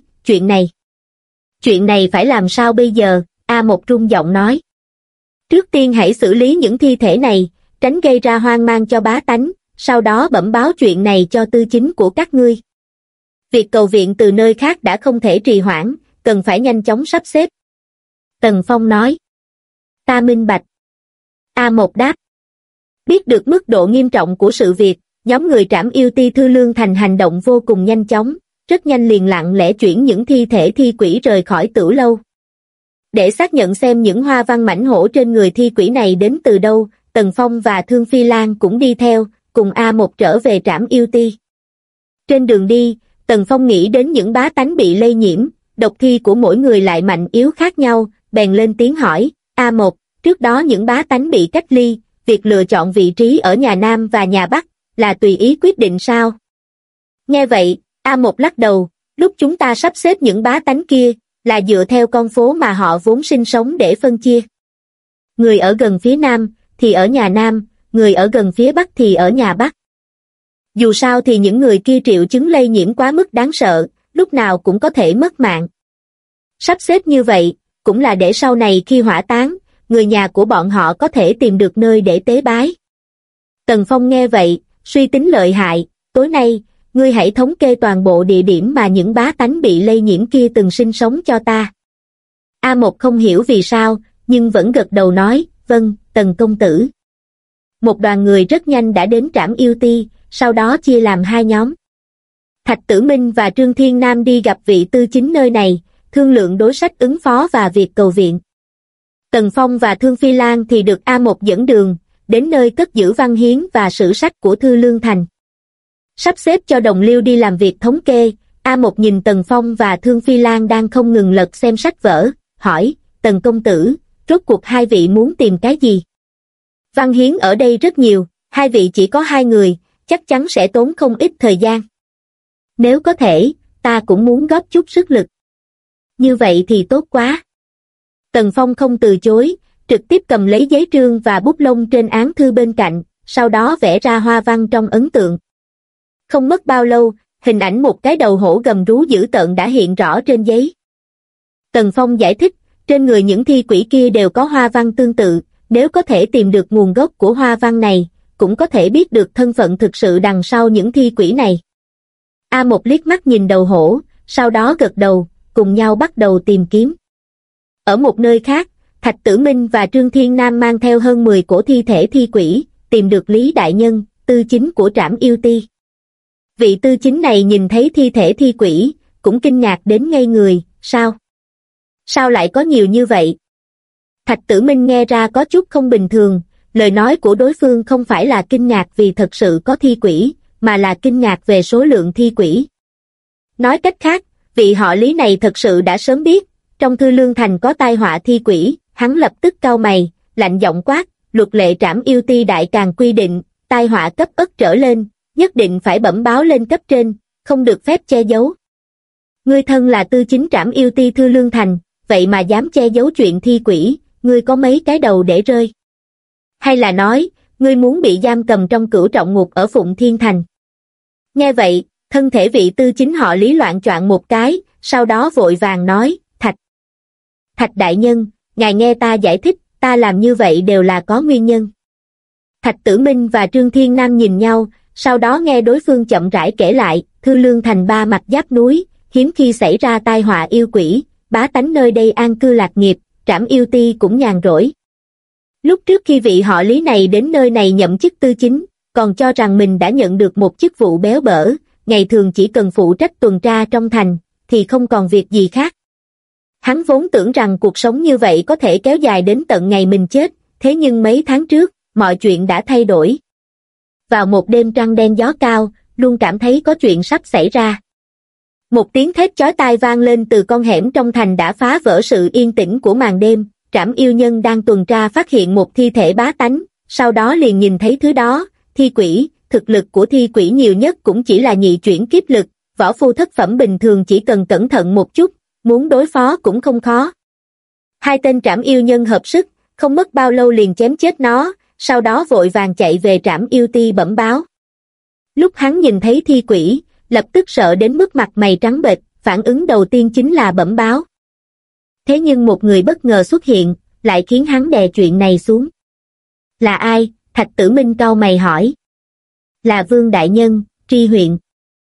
chuyện này phải làm sao bây giờ, A1 run giọng nói. Trước tiên hãy xử lý những thi thể này, tránh gây ra hoang mang cho bá tánh, sau đó bẩm báo chuyện này cho tư chính của các ngươi. Việc cầu viện từ nơi khác đã không thể trì hoãn, cần phải nhanh chóng sắp xếp. Tần Phong nói. Ta minh bạch. A1 đáp. Biết được mức độ nghiêm trọng của sự việc, nhóm người trảm yêu ti Thư Lương Thành hành động vô cùng nhanh chóng, rất nhanh liền lặng lẽ chuyển những thi thể thi quỷ rời khỏi Tửu Lâu. Để xác nhận xem những hoa văn mảnh hổ trên người thi quỷ này đến từ đâu, Tần Phong và Thương Phi Lan cũng đi theo, cùng A1 trở về trảm yêu ti. Trên đường đi, Tần Phong nghĩ đến những bá tánh bị lây nhiễm, độc thi của mỗi người lại mạnh yếu khác nhau, bèn lên tiếng hỏi, A1, trước đó những bá tánh bị cách ly, việc lựa chọn vị trí ở nhà Nam và nhà Bắc, là tùy ý quyết định sao? Nghe vậy, A1 lắc đầu, lúc chúng ta sắp xếp những bá tánh kia, là dựa theo con phố mà họ vốn sinh sống để phân chia. Người ở gần phía Nam, thì ở nhà Nam, người ở gần phía Bắc thì ở nhà Bắc. Dù sao thì những người kia triệu chứng lây nhiễm quá mức đáng sợ, lúc nào cũng có thể mất mạng. Sắp xếp như vậy, cũng là để sau này khi hỏa táng, người nhà của bọn họ có thể tìm được nơi để tế bái. Tần Phong nghe vậy, suy tính lợi hại, tối nay, ngươi hãy thống kê toàn bộ địa điểm mà những bá tánh bị lây nhiễm kia từng sinh sống cho ta. A1 không hiểu vì sao, nhưng vẫn gật đầu nói, vâng, Tần công tử. Một đoàn người rất nhanh đã đến trảm yêu ti, sau đó chia làm hai nhóm. Thạch Tử Minh và Trương Thiên Nam đi gặp vị tư chính nơi này, thương lượng đối sách ứng phó và việc cầu viện. Tần Phong và Thương Phi Lan thì được A1 dẫn đường, đến nơi cất giữ văn hiến và sử sách của Thư Lương Thành. Sắp xếp cho Đồng Liêu đi làm việc thống kê, A1 nhìn Tần Phong và Thương Phi Lan đang không ngừng lật xem sách vở, hỏi, Tần công tử, rốt cuộc hai vị muốn tìm cái gì? Văn hiến ở đây rất nhiều, hai vị chỉ có hai người, chắc chắn sẽ tốn không ít thời gian. Nếu có thể, ta cũng muốn góp chút sức lực. Như vậy thì tốt quá. Tần Phong không từ chối, trực tiếp cầm lấy giấy trương và bút lông trên án thư bên cạnh, sau đó vẽ ra hoa văn trong ấn tượng. Không mất bao lâu, hình ảnh một cái đầu hổ gầm rú dữ tợn đã hiện rõ trên giấy. Tần Phong giải thích, trên người những thi quỷ kia đều có hoa văn tương tự, nếu có thể tìm được nguồn gốc của hoa văn này, cũng có thể biết được thân phận thực sự đằng sau những thi quỷ này. A1 liếc mắt nhìn đầu hổ, sau đó gật đầu, cùng nhau bắt đầu tìm kiếm. Ở một nơi khác, Thạch Tử Minh và Trương Thiên Nam mang theo hơn 10 cổ thi thể thi quỷ, tìm được Lý Đại Nhân, tư chính của trảm yêu ti. Vị tư chính này nhìn thấy thi thể thi quỷ, cũng kinh ngạc đến ngây người, sao? Sao lại có nhiều như vậy? Thạch Tử Minh nghe ra có chút không bình thường, lời nói của đối phương không phải là kinh ngạc vì thật sự có thi quỷ, mà là kinh ngạc về số lượng thi quỷ. Nói cách khác, vị họ Lý này thật sự đã sớm biết, trong Thư Lương Thành có tai họa thi quỷ, hắn lập tức cau mày, lạnh giọng quát, luật lệ trảm yêu ti đại càng quy định, tai họa cấp ất trở lên, nhất định phải bẩm báo lên cấp trên, không được phép che giấu. Ngươi thân là tư chính trảm yêu ti Thư Lương Thành, vậy mà dám che giấu chuyện thi quỷ, ngươi có mấy cái đầu để rơi? Hay là nói, ngươi muốn bị giam cầm trong cửu trọng ngục ở Phụng Thiên Thành? Nghe vậy, thân thể vị tư chính họ Lý loạn choạng một cái, sau đó vội vàng nói, Thạch đại nhân, ngài nghe ta giải thích, ta làm như vậy đều là có nguyên nhân. Thạch Tử Minh và Trương Thiên Nam nhìn nhau, sau đó nghe đối phương chậm rãi kể lại, Thư Lương Thành ba mặt giáp núi, hiếm khi xảy ra tai họa yêu quỷ, bá tánh nơi đây an cư lạc nghiệp, Trảm Yêu Ti cũng nhàn rỗi. Lúc trước khi vị họ Lý này đến nơi này nhậm chức tư chính, còn cho rằng mình đã nhận được một chức vụ béo bở, ngày thường chỉ cần phụ trách tuần tra trong thành, thì không còn việc gì khác. Hắn vốn tưởng rằng cuộc sống như vậy có thể kéo dài đến tận ngày mình chết, thế nhưng mấy tháng trước, mọi chuyện đã thay đổi. Vào một đêm trăng đen gió cao, luôn cảm thấy có chuyện sắp xảy ra. Một tiếng thét chói tai vang lên từ con hẻm trong thành đã phá vỡ sự yên tĩnh của màn đêm. Trảm yêu nhân đang tuần tra phát hiện một thi thể bá tánh, sau đó liền nhìn thấy thứ đó, thi quỷ. Thực lực của thi quỷ nhiều nhất cũng chỉ là nhị chuyển kiếp lực, võ phu thất phẩm bình thường chỉ cần cẩn thận một chút, muốn đối phó cũng không khó. Hai tên Trảm yêu nhân hợp sức, không mất bao lâu liền chém chết nó, sau đó vội vàng chạy về Trảm Yêu Ti bẩm báo. Lúc hắn nhìn thấy thi quỷ, lập tức sợ đến mức mặt mày trắng bệch, phản ứng đầu tiên chính là bẩm báo. Thế nhưng một người bất ngờ xuất hiện, lại khiến hắn đè chuyện này xuống. Là ai? Thạch Tử Minh cau mày hỏi. Là Vương Đại Nhân, Tri huyện.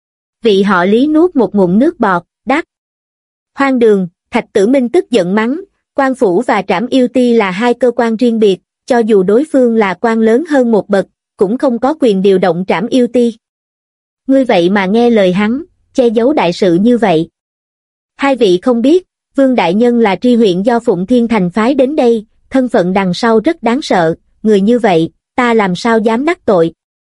Vị họ Lý nuốt một ngụm nước bọt, đáp. Hoang đường, Thạch Tử Minh tức giận mắng, quan phủ và Trảm Yêu Ti là hai cơ quan riêng biệt, cho dù đối phương là quan lớn hơn một bậc, cũng không có quyền điều động Trảm Yêu Ti. Ngươi vậy mà nghe lời hắn, che giấu đại sự như vậy. Hai vị không biết, Vương Đại Nhân là tri huyện do Phụng Thiên Thành phái đến đây, thân phận đằng sau rất đáng sợ, người như vậy, ta làm sao dám đắc tội.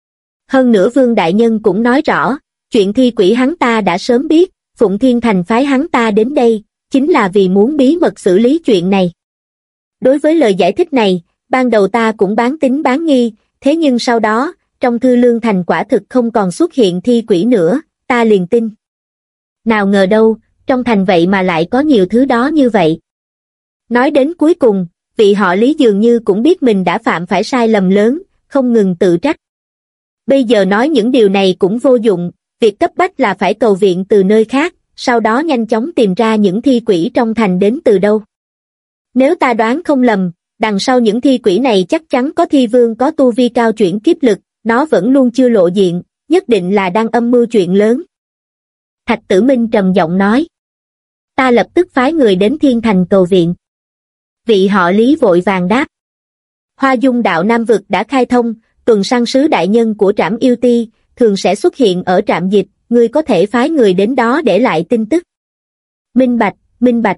Hơn nữa Vương Đại Nhân cũng nói rõ, chuyện thi quỷ hắn ta đã sớm biết, Phụng Thiên Thành phái hắn ta đến đây, chính là vì muốn bí mật xử lý chuyện này. Đối với lời giải thích này, ban đầu ta cũng bán tín bán nghi, thế nhưng sau đó, trong Thư Lương Thành quả thực không còn xuất hiện thi quỷ nữa, ta liền tin. Nào ngờ đâu, trong thành vậy mà lại có nhiều thứ đó như vậy. Nói đến cuối cùng, vị họ Lý dường như cũng biết mình đã phạm phải sai lầm lớn, không ngừng tự trách. Bây giờ nói những điều này cũng vô dụng, việc cấp bách là phải cầu viện từ nơi khác, sau đó nhanh chóng tìm ra những thi quỷ trong thành đến từ đâu. Nếu ta đoán không lầm, đằng sau những thi quỷ này chắc chắn có thi vương có tu vi cao chuyển kiếp lực, nó vẫn luôn chưa lộ diện, nhất định là đang âm mưu chuyện lớn. Thạch Tử Minh trầm giọng nói. Ta lập tức phái người đến Thiên Thành cầu viện. Vị họ Lý vội vàng đáp. Hoa Dung đạo Nam Vực đã khai thông, tuần săn sứ đại nhân của Trảm Yêu Ti, thường sẽ xuất hiện ở trạm dịch, ngươi có thể phái người đến đó để lại tin tức. Minh bạch, minh bạch.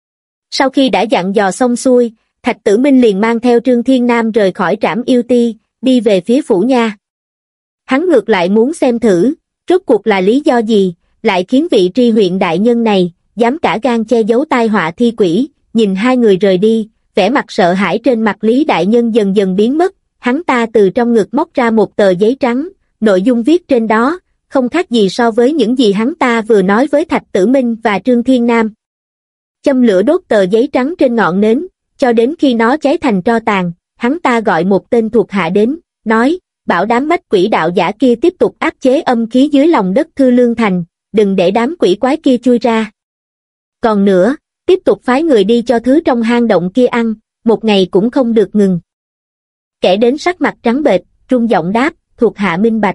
Sau khi đã dặn dò xong xuôi, Thạch Tử Minh liền mang theo Trương Thiên Nam rời khỏi Trảm Yêu Ti, đi về phía phủ nha. Hắn ngược lại muốn xem thử, rốt cuộc là lý do gì, lại khiến vị tri huyện đại nhân này, dám cả gan che giấu tai họa thi quỷ. Nhìn hai người rời đi, vẻ mặt sợ hãi trên mặt Lý đại nhân dần dần biến mất, hắn ta từ trong ngực móc ra một tờ giấy trắng, nội dung viết trên đó, không khác gì so với những gì hắn ta vừa nói với Thạch Tử Minh và Trương Thiên Nam. Châm lửa đốt tờ giấy trắng trên ngọn nến, cho đến khi nó cháy thành tro tàn, hắn ta gọi một tên thuộc hạ đến, nói, bảo đám bách quỷ đạo giả kia tiếp tục áp chế âm khí dưới lòng đất Thư Lương Thành, đừng để đám quỷ quái kia chui ra. Còn nữa, tiếp tục phái người đi cho thứ trong hang động kia ăn, một ngày cũng không được ngừng. Kẻ đến sắc mặt trắng bệch, run giọng đáp, thuộc hạ minh bạch.